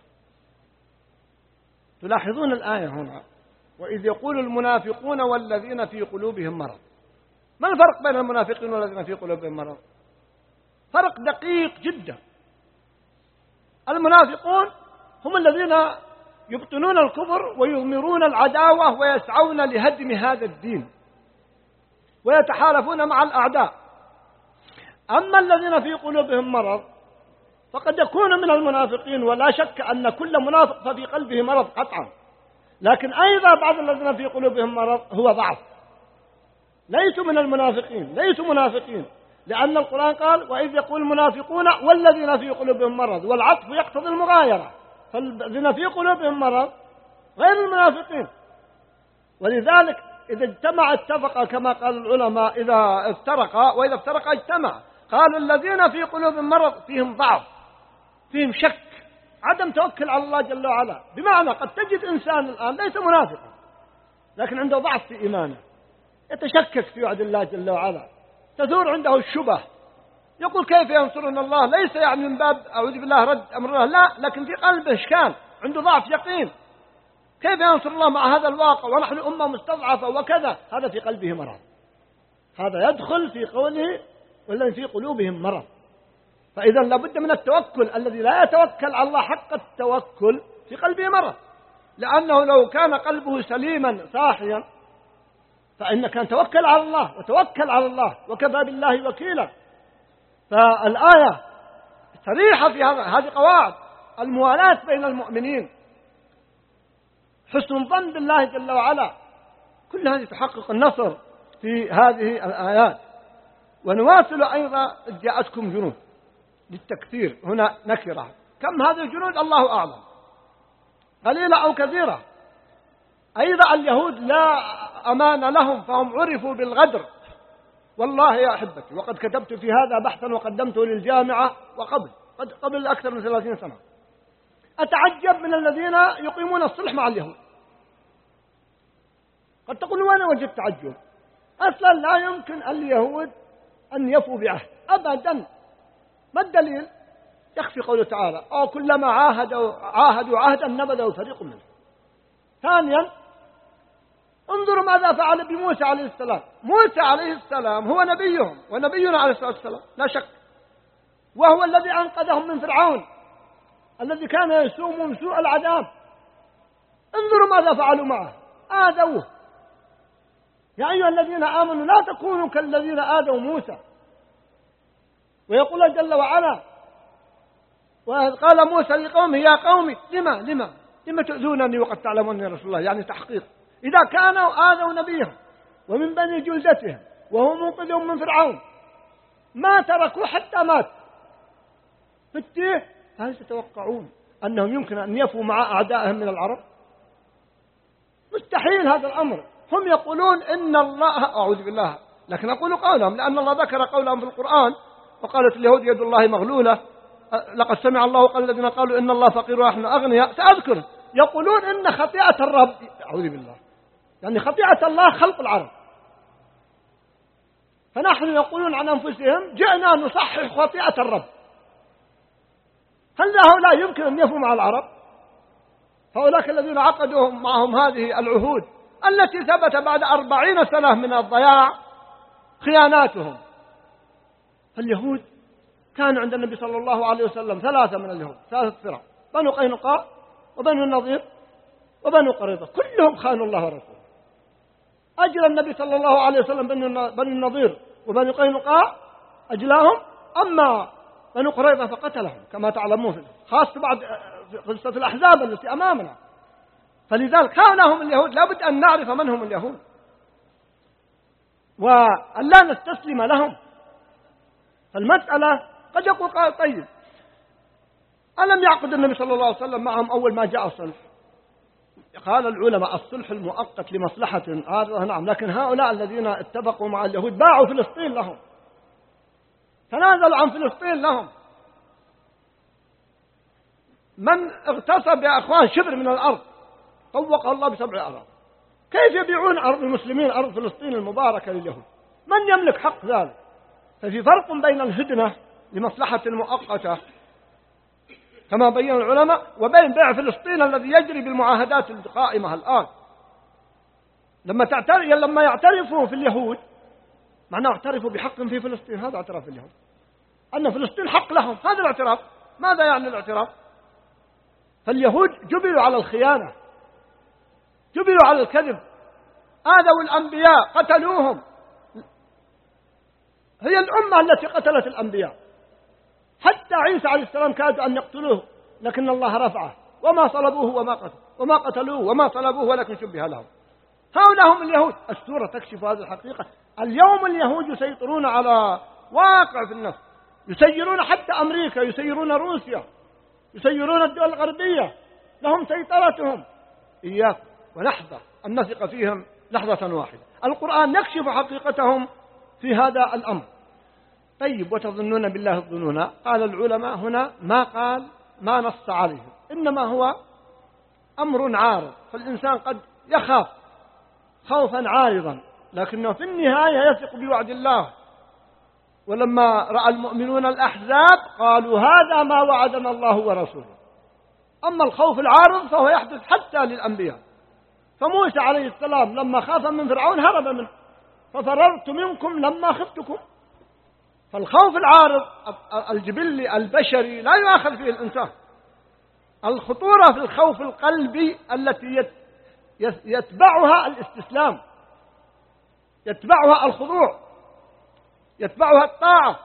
تلاحظون الآية هنا، وإذ يقول المنافقون والذين في قلوبهم مرض. ما الفرق بين المنافقين والذين في قلوبهم مرض؟ فرق دقيق جدا. المنافقون هم الذين يبطنون الكفر ويضمرون العداوة ويسعون لهدم هذا الدين ويتحالفون مع الأعداء. أما الذين في قلوبهم مرض فقد يكون من المنافقين، ولا شك أن كل منافق ففي قلبه مرض قطعا، لكن أيضا بعض الذين في قلوبهم مرض هو ضعف. ليسوا من المنافقين، ليسوا منافقين، لأن القرآن قال وإذ يقول المنافقون والذين في قلوبهم مرض، والعطف يقتضي المغايرة، فالذين في قلوبهم مرض غير المنافقين. ولذلك إذا اجتمع اتفق كما قال العلماء، إذا افترقا وإذا افترقا اجتمع. قالوا الذين في قلوبهم مرض فيهم ضعف، فيهم شك، عدم توكل على الله جل وعلا. بمعنى قد تجد إنسان الآن ليس منافقا لكن عنده ضعف في إيمانه، يتشكك في وعد الله جل وعلا، تثور عنده الشبه، يقول كيف ينصرنا الله، ليس يعني من باب أعوذ بالله رد أمر الله، لا، لكن في قلبه إشكال، عنده ضعف يقين. كيف ينصر الله مع هذا الواقع ونحن أمة مستضعفة وكذا؟ هذا في قلبه مرض، هذا يدخل في قوله والذين في قلوبهم مرض. فإذا لابد من التوكل. الذي لا يتوكل على الله حق التوكل في قلبه مرض، لأنه لو كان قلبه سليما صاحيا فإنك أن توكل على الله، وتوكل على الله وكفى بالله وكيلا. فالآية صريحة في هذا. هذه قواعد الموالاة بين المؤمنين، حسن الظن بالله جل وعلا، كل هذه تحقق النصر في هذه الآيات. ونواصل أيضا جاءتكم جنود للتكثير، هنا نكرة. كم هذه الجنود الله أعلم، قليلة أو كثيرة. أيضا اليهود لا أمان لهم، فهم عرفوا بالغدر. والله يا أحبتي، وقد كتبت في هذا بحثا وقدمته للجامعة وقبل قد قبل أكثر من ثلاثين سنة. أتعجب من الذين يقيمون الصلح مع اليهود. قد تقول وأنا وجدت تعجب، أصلا لا يمكن اليهود أن يفوا بعهد أبدا. ما الدليل؟ يخفي قوله تعالى أو كلما عاهدوا عاهدوا عهدا نبذه فريق منهم. ثانيا انظروا ماذا فعل بموسى عليه السلام. موسى عليه السلام هو نبيهم ونبينا عليه الصلاة والسلام لا شك، وهو الذي أنقذهم من فرعون الذي كان يسومهم سوء العذاب. انظروا ماذا فعلوا معه، آذوه. يا أيها الذين آمنوا لا تكونوا كالذين آذوا موسى. ويقول جل وعلا وإذ قال موسى لقومه يا قوم لما لما لما تؤذونني وقد تعلمون يا رسول الله، يعني تحقيق. إذا كانوا آذوا نبيهم ومن بني جلدتهم وهو منقذهم من فرعون ما تركوا حتى مات في التيه، هل تتوقعون أنهم يمكن أن يفوا مع أعدائهم من العرب؟ مستحيل هذا الأمر. هم يقولون إن الله، أعوذ بالله، لكن أقول قولهم لأن الله ذكر قولهم في القرآن وقالت اليهود يد الله مغلولة، لقد سمع الله قال الذين قالوا إن الله فقير ونحن أغنياء. سأذكر يقولون إن خطيئة الرب، أعوذ بالله، يعني خطيئة الله خلق العرب، فنحن يقولون عن أنفسهم جئنا نصحح خطيئة الرب. هل هؤلاء يمكن أن يفوا مع العرب؟ هؤلاء الذين عقدوا معهم هذه العهود التي ثبت بعد أربعين سنة من الضياع خياناتهم. فاليهود كان عند النبي صلى الله عليه وسلم ثلاثة من اليهود، ثلاثة فرق: بنو قينقاع وبنو النضير وبنو قريظة، كلهم خانوا الله ورسوله. أجل النبي صلى الله عليه وسلم بنو النضير وبنو قينقاع أجلاهم، أما بنو قريظة فقتلهم كما تعلمون، خاصة بعد قصة الأحزاب التي أمامنا. فلذلك كانهم اليهود لابد أن نعرف من هم اليهود وأن لا نستسلم لهم. فالمسألة قد يقول قال طيب ألم يعقد النبي صلى الله عليه وسلم معهم أول ما جاء الصلح؟ قال العلماء الصلح المؤقت لمصلحة، هذا نعم، لكن هؤلاء الذين اتفقوا مع اليهود باعوا فلسطين لهم، تنازلوا عن فلسطين لهم. من اغتصب يا أخوان شبر من الأرض طوقه الله بسبع أراضي، كيف يبيعون أرض المسلمين، أرض فلسطين المباركة لليهود؟ من يملك حق ذلك؟ ففي فرق بين الهدنة لمصلحة مؤقتة كما بين العلماء وبين بيع فلسطين الذي يجري بالمعاهدات القائمة الآن. لما تعترف لما يعترفوا في اليهود معناه اعترفوا بحق في فلسطين، هذا اعتراف اليهود أن فلسطين حق لهم، هذا الاعتراف. ماذا يعني الاعتراف؟ فاليهود جبلوا على الخيانة، جبلوا على الكذب، آذوا الأنبياء قتلوهم. هي الأمة التي قتلت الأنبياء، حتى عيسى عليه السلام كادوا أن يقتلوه لكن الله رفعه، وما صلبوه وما قتلوه وما قتلوه وما صلبوه ولكن شبه لهم. هؤلاء هم اليهود. السورة تكشف هذه الحقيقة. اليوم اليهود يسيطرون على واقع في النفس، يسيرون حتى أمريكا، يسيرون روسيا، يسيرون الدول الغربية، لهم سيطرتهم. إياك ونحذر أن نثق فيهم لحظة واحدة. القرآن يكشف حقيقتهم في هذا الأمر. طيب وتظنون بالله الظنون، قال العلماء هنا ما قال ما نص عليه، إنما هو أمر عارض، فالإنسان قد يخاف خوفا عارضا لكنه في النهاية يثق بوعد الله. ولما رأى المؤمنون الأحزاب قالوا هذا ما وعدنا الله ورسوله. أما الخوف العارض فهو يحدث حتى للأنبياء. فموسى عليه السلام لما خاف من فرعون هرب منه، ففررت منكم لما خفتكم. فالخوف العارض الجبلي البشري لا يؤاخذ فيه الإنسان. الخطورة في الخوف القلبي التي يتبعها الاستسلام، يتبعها الخضوع، يتبعها الطاعة.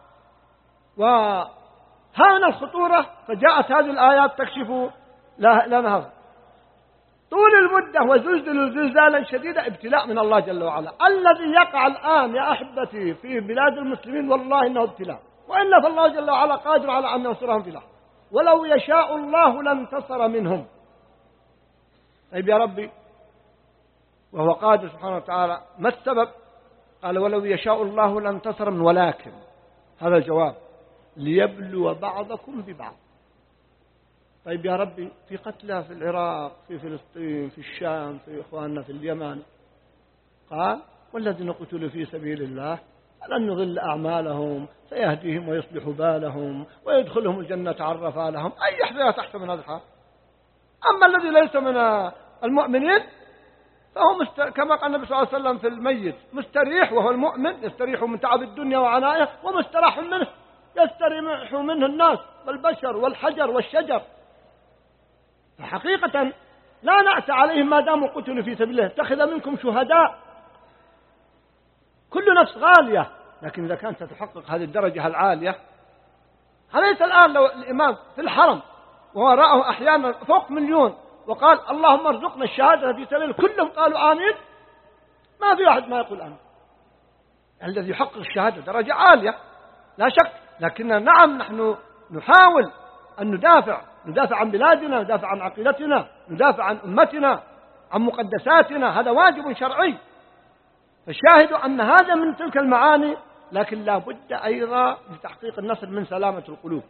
وهنا الخطورة. فجاءت هذه الآيات تكشف لنا هذا. طول المدة وزلزلوا زلزالا شديدا ابتلاء من الله جل وعلا. الذي يقع الآن يا أحبتي في بلاد المسلمين والله إنه ابتلاء، وإلا فالله جل وعلا قادر على أن ينصرهم في لحظة، ولو يشاء الله لانتصر منهم. طيب يا ربي، وهو قادر سبحانه وتعالى، ما السبب؟ قال ولو يشاء الله لانتصر من، ولكن هذا الجواب ليبلو بعضكم ببعض. طيب يا ربي، في قتلى في العراق، في فلسطين، في الشام، في إخواننا في اليمن، قال والذين قتلوا في سبيل الله لن يضل أعمالهم سيهديهم ويصلح بالهم ويدخلهم الجنة عرفها لهم. أي حاجة تحت من هذا الحال. أما الذي ليس من المؤمنين فهو مست... كما قال النبي صلى الله عليه وسلم في الميت مستريح، وهو المؤمن يستريح من تعب الدنيا وعنائه، ومستراح منه يستريح منه الناس والبشر والحجر والشجر. فحقيقة لا نأتى عليهم ما داموا قتلوا في سبيل الله. اتخذ منكم شهداء، كل نفس غالية، لكن إذا كانت تتحقق هذه الدرجة العالية، أليس الآن لو الإمام في الحرم وراءه أحيانا فوق مليون وقال اللهم ارزقنا الشهادة في سبيل، كلهم قالوا آمين؟ ما في واحد ما يقول آمين. الذي يحقق الشهادة درجة عالية لا شك، لكننا نعم نحن نحاول أن ندافع ندافع عن بلادنا، ندافع عن عقيدتنا، ندافع عن أمتنا، عن مقدساتنا، هذا واجب شرعي. فالشاهد أن هذا من تلك المعاني، لكن لا بد أيضا لتحقيق النصر من سلامة القلوب.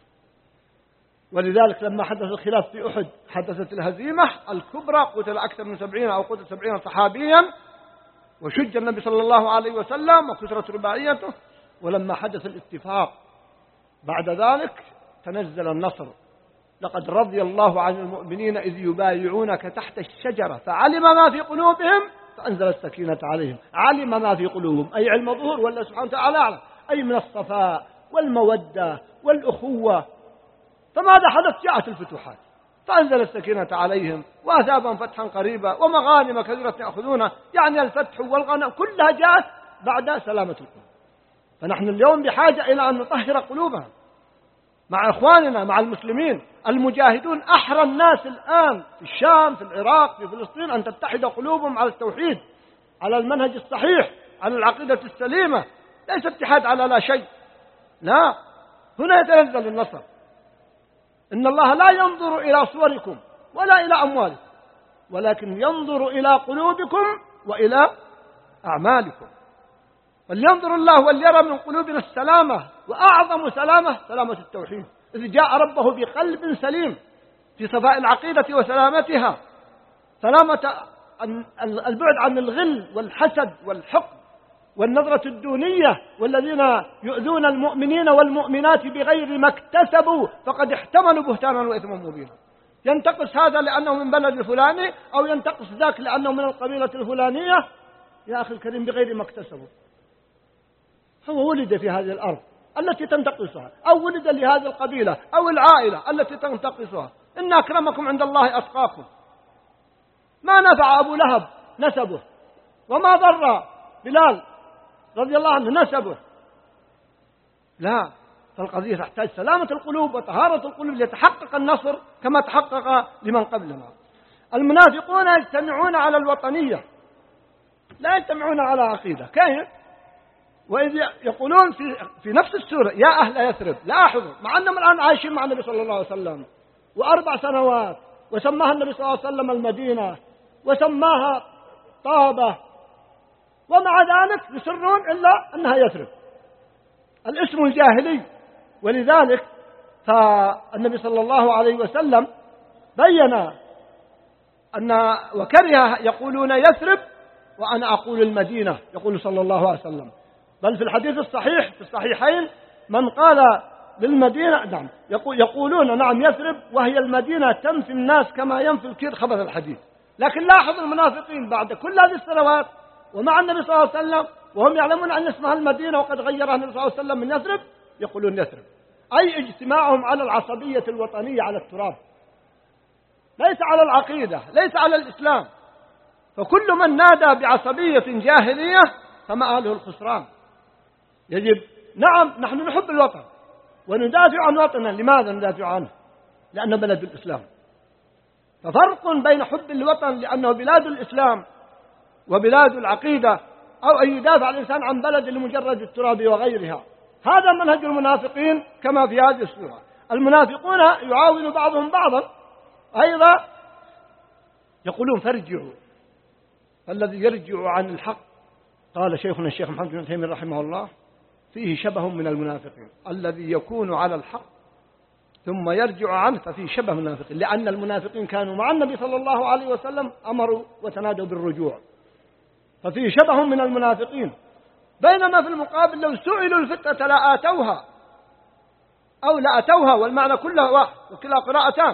ولذلك لما حدث الخلاف في أحد حدثت الهزيمة الكبرى، قتل أكثر من سبعين أو قتل سبعين صحابيا، وشج النبي صلى الله عليه وسلم وكسرت رباعيته. ولما حدث الاتفاق بعد ذلك تنزل النصر: لقد رضي الله عن المؤمنين إذ يبايعونك تحت الشجرة فعلم ما في قلوبهم فأنزل السكينة عليهم. علم ما في قلوبهم أي علم ظهور، ولا سبحانه وتعالى أعلم، أي من الصفاء والمودة والأخوة. فماذا حدث؟ جاءت الفتوحات فأنزل السكينة عليهم وأثابهم فتحا قريبا ومغانم كثيرة يأخذونها. يعني الفتح والغنم كلها جاءت بعد سلامة القلوب. فنحن اليوم بحاجة إلى أن نطهر قلوبنا مع إخواننا مع المسلمين المجاهدون. أحرى الناس الآن في الشام، في العراق، في فلسطين أن تتحد قلوبهم على التوحيد، على المنهج الصحيح، على العقيدة السليمة، ليس اتحاد على لا شيء. لا، هنا يتنزل النصر. إن الله لا ينظر إلى صوركم ولا إلى أموالكم، ولكن ينظر إلى قلوبكم وإلى أعمالكم. فلينظر الله وليرى من قلوبنا السلامة، وأعظم سلامة سلامة التوحيد، إذ جاء ربه بقلب سليم في صفاء العقيدة وسلامتها، سلامة البعد عن الغل والحسد والحقد والنظرة الدونية، والذين يؤذون المؤمنين والمؤمنات بغير ما اكتسبوا فقد احتملوا بهتانا وإثما مبينا. ينتقص هذا لأنه من بلد الفلاني، أو ينتقص ذاك لأنه من القبيلة الفلانية. يا أخي الكريم، بغير ما اكتسبوا. هو ولد في هذه الأرض التي تنتقصها، أو ولد لهذه القبيلة أو العائلة التي تنتقصها. إن أكرمكم عند الله أتقاكم. ما نفع أبو لهب نسبه، وما ضر بلال رضي الله عنه نسبه. لا، فالقضية تحتاج سلامة القلوب وطهارة القلوب ليتحقق النصر كما تحقق لمن قبلنا. المنافقون يجتمعون على الوطنية، لا يجتمعون على عقيدة. كيف؟ وإذ يقولون في في نفس السورة: يا أهل يثرب لاحظوا، مع أنهم الآن عايشين مع النبي صلى الله عليه وسلم وأربع سنوات، وسماها النبي صلى الله عليه وسلم المدينة، وسماها طابة، ومع ذلك يصرون إلا أنها يثرب، الاسم الجاهلي. ولذلك فالنبي صلى الله عليه وسلم بين أن وكره يقولون يثرب وأنا أقول المدينة، يقول صلى الله عليه وسلم. بل في الحديث الصحيح في الصحيحين من قال للمدينة نعم يقولون نعم يثرب وهي المدينة تنفي الناس كما ينفي الكير خبث الحديث. لكن لاحظ المنافقين بعد كل هذه السنوات ومع النبي صلى الله عليه وسلم وهم يعلمون أن اسمها المدينة وقد غيرها النبي صلى الله عليه وسلم من يثرب، يقولون يثرب، أي اجتماعهم على العصبية الوطنية على التراب، ليس على العقيدة، ليس على الإسلام. فكل من نادى بعصبية جاهلية فمآله الخسران. يجب نعم نحن نحب الوطن وندافع عن وطننا. لماذا ندافع عنه؟ لأنه بلد الإسلام. ففرق بين حب الوطن لأنه بلاد الإسلام وبلاد العقيدة، أو أن يدافع الإنسان عن بلد لمجرد التراب وغيرها. هذا منهج المنافقين كما في هذه السورة. المنافقون يعاون بعضهم بعضا أيضا، يقولون فارجعوا، فالذي يرجع عن الحق قال شيخنا الشيخ محمد بن تيمية رحمه الله فيه شبه من المنافقين، الذي يكون على الحق ثم يرجع عنه ففيه شبه من المنافقين، لأن المنافقين كانوا مع النبي صلى الله عليه وسلم أمروا وتنادوا بالرجوع، ففيه شبه من المنافقين. بينما في المقابل لو سئلوا الفتنة لا آتوها أو لا أتوها، والمعنى كله واحد وكلا قراءتان،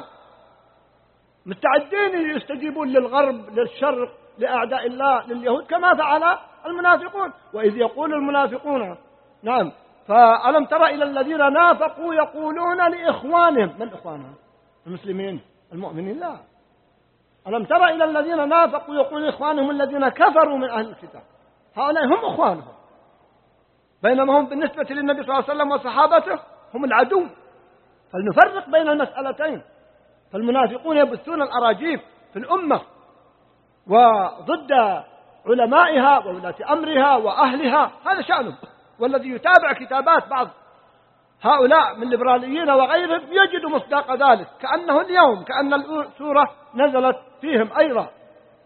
مستعدين يستجيبون للغرب للشرق لأعداء الله لليهود كما فعل المنافقون. وإذ يقول المنافقون نعم فألم ترى إلى الذين نافقوا يقولون لإخوانهم، من إخوانهم؟ المسلمين المؤمنين؟ لا. ألم ترى إلى الذين نافقوا يقولون لإخوانهم الذين كفروا من أهل الكتاب، هؤلاء هم إخوانهم، بينما هم بالنسبة للنبي صلى الله عليه وسلم وصحابته هم العدو. فلنفرق بين المسألتين. فالمنافقون يبثون الأراجيف في الأمة وضد علمائها وولاة أمرها وأهلها، هذا شأنهم. والذي يتابع كتابات بعض هؤلاء من الليبراليين وغيرهم يجد مصداق ذلك، كأنه اليوم كأن السورة نزلت فيهم أيضا.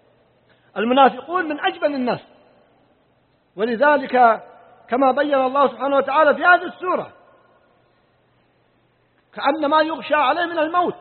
المنافقون من أجبن الناس، ولذلك كما بين الله سبحانه وتعالى في هذه السورة كأنما يغشى عليه من الموت،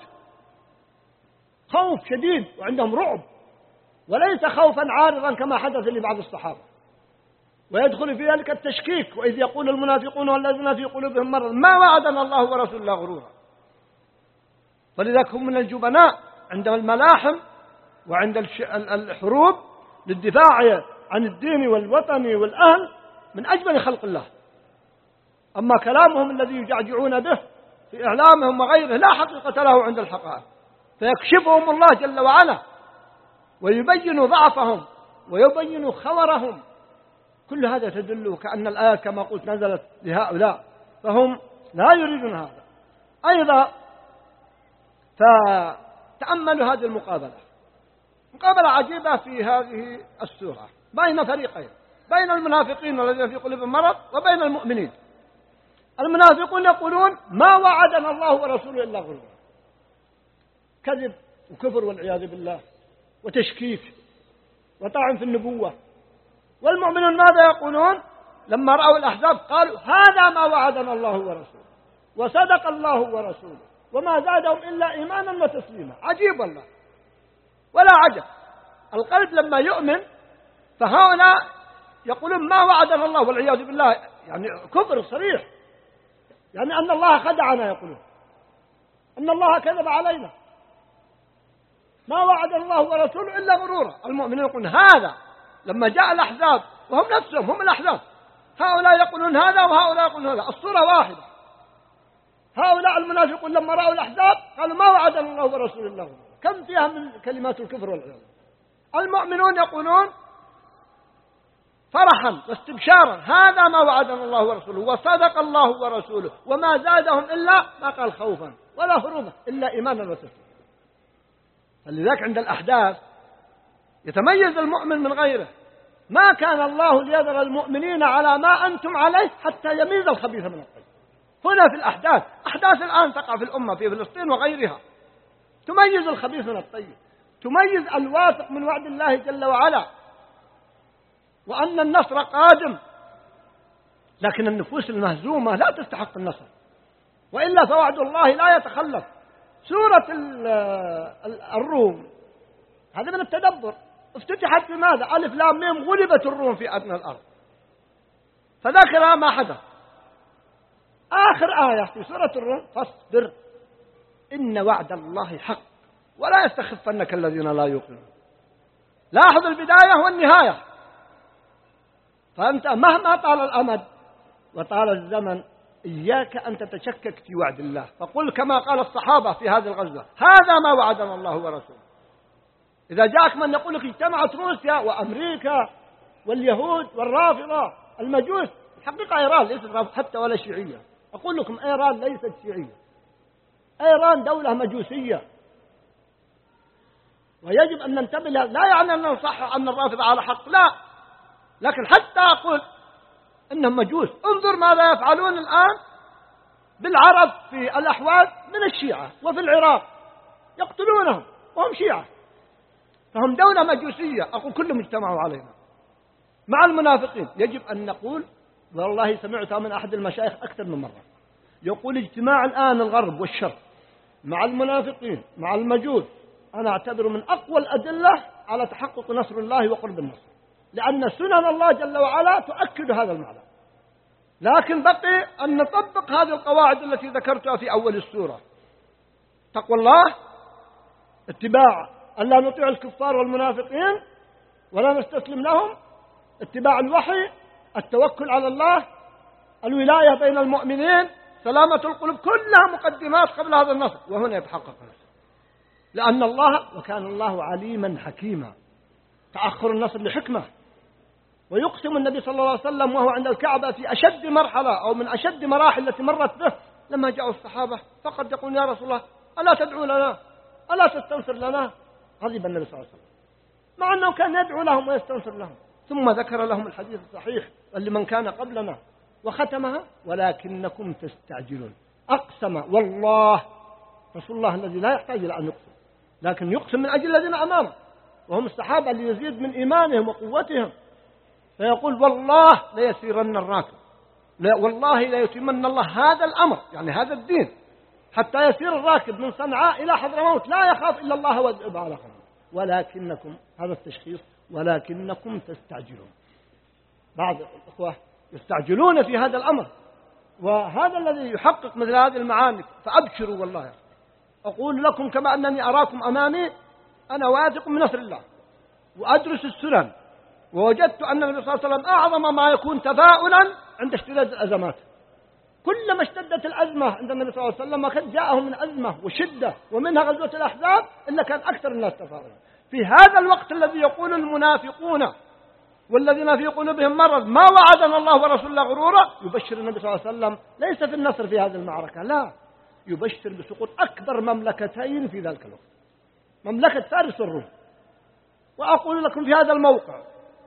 خوف شديد وعندهم رعب، وليس خوفا عارضا كما حدث لبعض الصحابة. ويدخل في ذلك التشكيك، وإذ يقول المنافقون والذين في قلوبهم مرض ما وعدنا الله ورسوله غرورا. فلذلك هم من الجبناء عند الملاحم وعند الحروب للدفاع عن الدين والوطن والأهل، من أجمل خلق الله. أما كلامهم الذي يجعجعون به في إعلامهم وغيره لا حقيقة له عند الحقائق، فيكشفهم الله جل وعلا ويبين ضعفهم ويبين خورهم. كل هذا تدل كأن الآية كما قلت نزلت لهؤلاء، فهم لا يريدون هذا. أيضا فتأملوا هذه المقابلة، مقابلة عجيبة في هذه السورة بين فريقين، بين المنافقين والذين في قلوبهم مرض وبين المؤمنين. المنافقون يقولون ما وعدنا الله ورسوله إلا غرورا، كذب وكفر والعياذ بالله وتشكيك وطعن في النبوة. والمؤمنون ماذا يقولون لما رأوا الأحزاب؟ قالوا هذا ما وعدنا الله ورسوله وصدق الله ورسوله وما زادهم إلا إيمانا وتسليما. عجيب والله ولا عجب، القلب لما يؤمن فهؤلاء يقولون ما وعدنا الله والعياذ بالله، يعني كفر صريح، يعني أن الله خدعنا، يقولون أن الله كذب علينا، ما وعد الله ورسوله إلا غرورا. المؤمنين يقولون هذا لما جاء الأحزاب وهم نفسهم هم الأحزاب، هؤلاء يقولون هذا وهؤلاء يقولون هذا، الصورة واحدة. هؤلاء المنافقون لما رأوا الأحزاب قالوا ما وعدنا الله ورسوله إلا غرورا، كم فيها من كلمات الكفر والعياذ. المؤمنون يقولون فرحا واستبشارا هذا ما وعدنا الله ورسوله وصدق الله ورسوله وما زادهم إلا ما قال خوفا ولا هروبا إلا إيمانا وتسليما. فلذلك عند الأحداث يتميز المؤمن من غيره. ما كان الله ليذر المؤمنين على ما أنتم عليه حتى يميز الخبيث من الطيب. هنا في الأحداث، أحداث الآن تقع في الأمة في فلسطين وغيرها، تميز الخبيث من الطيب، تميز الواثق من وعد الله جل وعلا وأن النصر قادم. لكن النفوس المهزومة لا تستحق النصر، وإلا فوعد الله لا يتخلف. سورة الروم هذا من التدبر، افتتحت بماذا؟ ألف لام ميم غلبت الروم في أدنى الأرض، فذكر ما حدث. آخر آية في سورة الروم فاصبر إن وعد الله حق ولا يستخفنك الذين لا يوقنون. لاحظ البداية والنهاية. فأنت مهما طال الأمد وطال الزمن إياك أن تتشكك في وعد الله، فقل كما قال الصحابة في هذه الغزوة هذا ما وعدنا الله ورسوله. إذا جاءك من يقول لك اجتمعت روسيا وأمريكا واليهود والرافضة المجوس، الحقيقة إيران ليست حتى ولا شيعية، أقول لكم إيران ليست شيعية، إيران دولة مجوسية، ويجب أن ننتبه لها. لا يعني أن نصحح أن الرافضة على حق، لا، لكن حتى أقول إنهم مجوس. انظر ماذا يفعلون الآن بالعرب في الأحواز من الشيعة، وفي العراق يقتلونهم وهم شيعة، فهم دولة مجوسية. أقول كلهم اجتمعوا علينا. مع المنافقين يجب أن نقول، والله سمعتها من أحد المشايخ أكثر من مرة، يقول اجتماع الآن الغرب والشرق مع المنافقين مع المجوس أنا أعتبر من أقوى الأدلة على تحقق نصر الله وقرب النصر، لأن سنن الله جل وعلا تؤكد هذا المعنى. لكن بقي أن نطبق هذه القواعد التي ذكرتها في أول السورة: تقوى الله، اتباع أن لا نطيع الكفار والمنافقين ولا نستسلم لهم، اتباع الوحي، التوكل على الله، الولاية بين المؤمنين، سلامة القلوب، كلها مقدمات قبل هذا النصر. وهنا يتحقق النصر، لأن الله وكان الله عليما حكيما. تأخر النصر لحكمة. ويقسم النبي صلى الله عليه وسلم وهو عند الكعبة في أشد مرحلة أو من أشد مراحل التي مرت به، لما جاءوا الصحابة فقد يقول يا رسول الله ألا تدعو لنا، ألا تستنصر لنا؟ غضب النبي صلى الله عليه وسلم، مع أنه كان يدعو لهم ويستنصر لهم. ثم ذكر لهم الحديث الصحيح لمن كان قبلنا وختمها: ولكنكم تستعجلون. أقسم والله، رسول الله الذي لا يحتاج إلى أن يقسم، لكن يقسم من أجل الذين أمامه. وهم الصحابة اللي يزيد من إيمانهم وقوتهم، فيقول والله ليسيرن الراكب، لا والله لا يتمن الله هذا الأمر، يعني هذا الدين، حتى يسير الراكب من صنعاء إلى حضرموت لا يخاف إلا الله والذئب على قومه، ولكنكم، هذا التشخيص، ولكنكم تستعجلون. بعض الأخوة يستعجلون في هذا الأمر، وهذا الذي يحقق مثل هذه المعاني. فأبشروا والله، أقول لكم كما أنني أراكم أمامي، أنا واثق من نصر الله، وأدرس السنن، ووجدت أن النبي صلى الله عليه وسلم أعظم ما يكون تفاؤلا عند اشتداد الأزمات. كلما اشتدت الأزمة عند النبي صلى الله عليه وسلم ما كان جاءه من أزمة وشدة ومنها غزوة الأحزاب إلا كان أكثر الناس تفاؤلا. في هذا الوقت الذي يقول المنافقون والذين في قلوبهم مرض ما وعدنا الله ورسوله غرورا، يبشر النبي صلى الله عليه وسلم ليس في النصر في هذه المعركة، لا، يبشر بسقوط أكبر مملكتين في ذلك الوقت، مملكة فارس والروم. وأقول لكم في هذا الموقع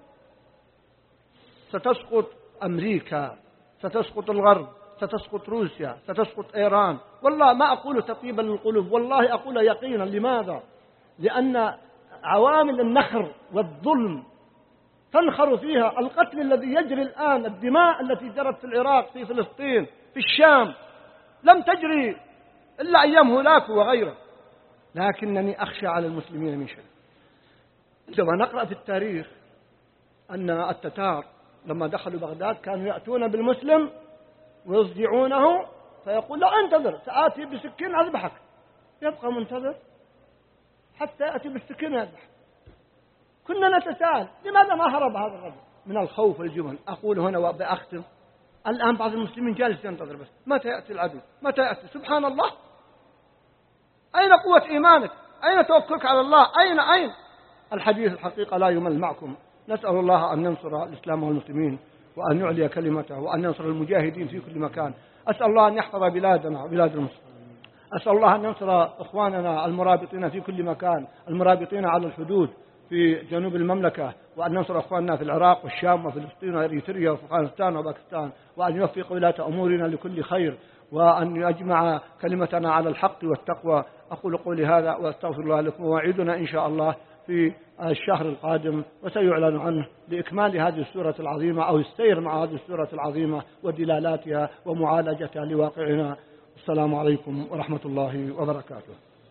ستسقط أمريكا، ستسقط الغرب، ستسقط روسيا، ستسقط إيران. والله ما أقول تطيبا للقلوب، والله أقول يقينا. لماذا؟ لأن عوامل النخر والظلم تنخر فيها. القتل الذي يجري الآن، الدماء التي جرت في العراق، في فلسطين، في الشام، لم تجري إلا أيام هولاكو وغيره. لكنني أخشى على المسلمين من شيء. عندما نقرأ في التاريخ أن التتار لما دخلوا بغداد كانوا يأتون بالمسلم ويصدعونه، فيقول لا انتظر سآتي بسكين أذبحك، يبقى منتظر حتى يأتي بالسكين يذبحك. كنا نتساءل لماذا ما هرب هذا الرجل؟ من الخوف والجبن. أقول هنا وبأختم، الآن بعض المسلمين جالس ينتظر بس متى يأتي العدو، متى يأتي. سبحان الله، أين قوة إيمانك؟ أين توكلك على الله؟ أين أين الحديث؟ الحقيقة لا يمل معكم. نسأل الله أن ينصر الإسلام والمسلمين، وأن يعلي كلمته، وأن ينصر المجاهدين في كل مكان. أسأل الله أن يحفظ بلادنا بلاد المسلمين. أسأل الله أن ينصر إخواننا المرابطين في كل مكان، المرابطين على الحدود في جنوب المملكة، وأن ينصر أخواننا في العراق والشام وفلسطين وإريتريا وأفغانستان وباكستان، وأن يوفق ولاة أمورنا لكل خير، وأن يجمع كلمتنا على الحق والتقوى. أقول قولي هذا وأستغفر الله لكم، ووعدنا إن شاء الله في الشهر القادم وسيعلن عنه لإكمال هذه السورة العظيمة، أو السير مع هذه السورة العظيمة ودلالاتها ومعالجتها لواقعنا. السلام عليكم ورحمة الله وبركاته.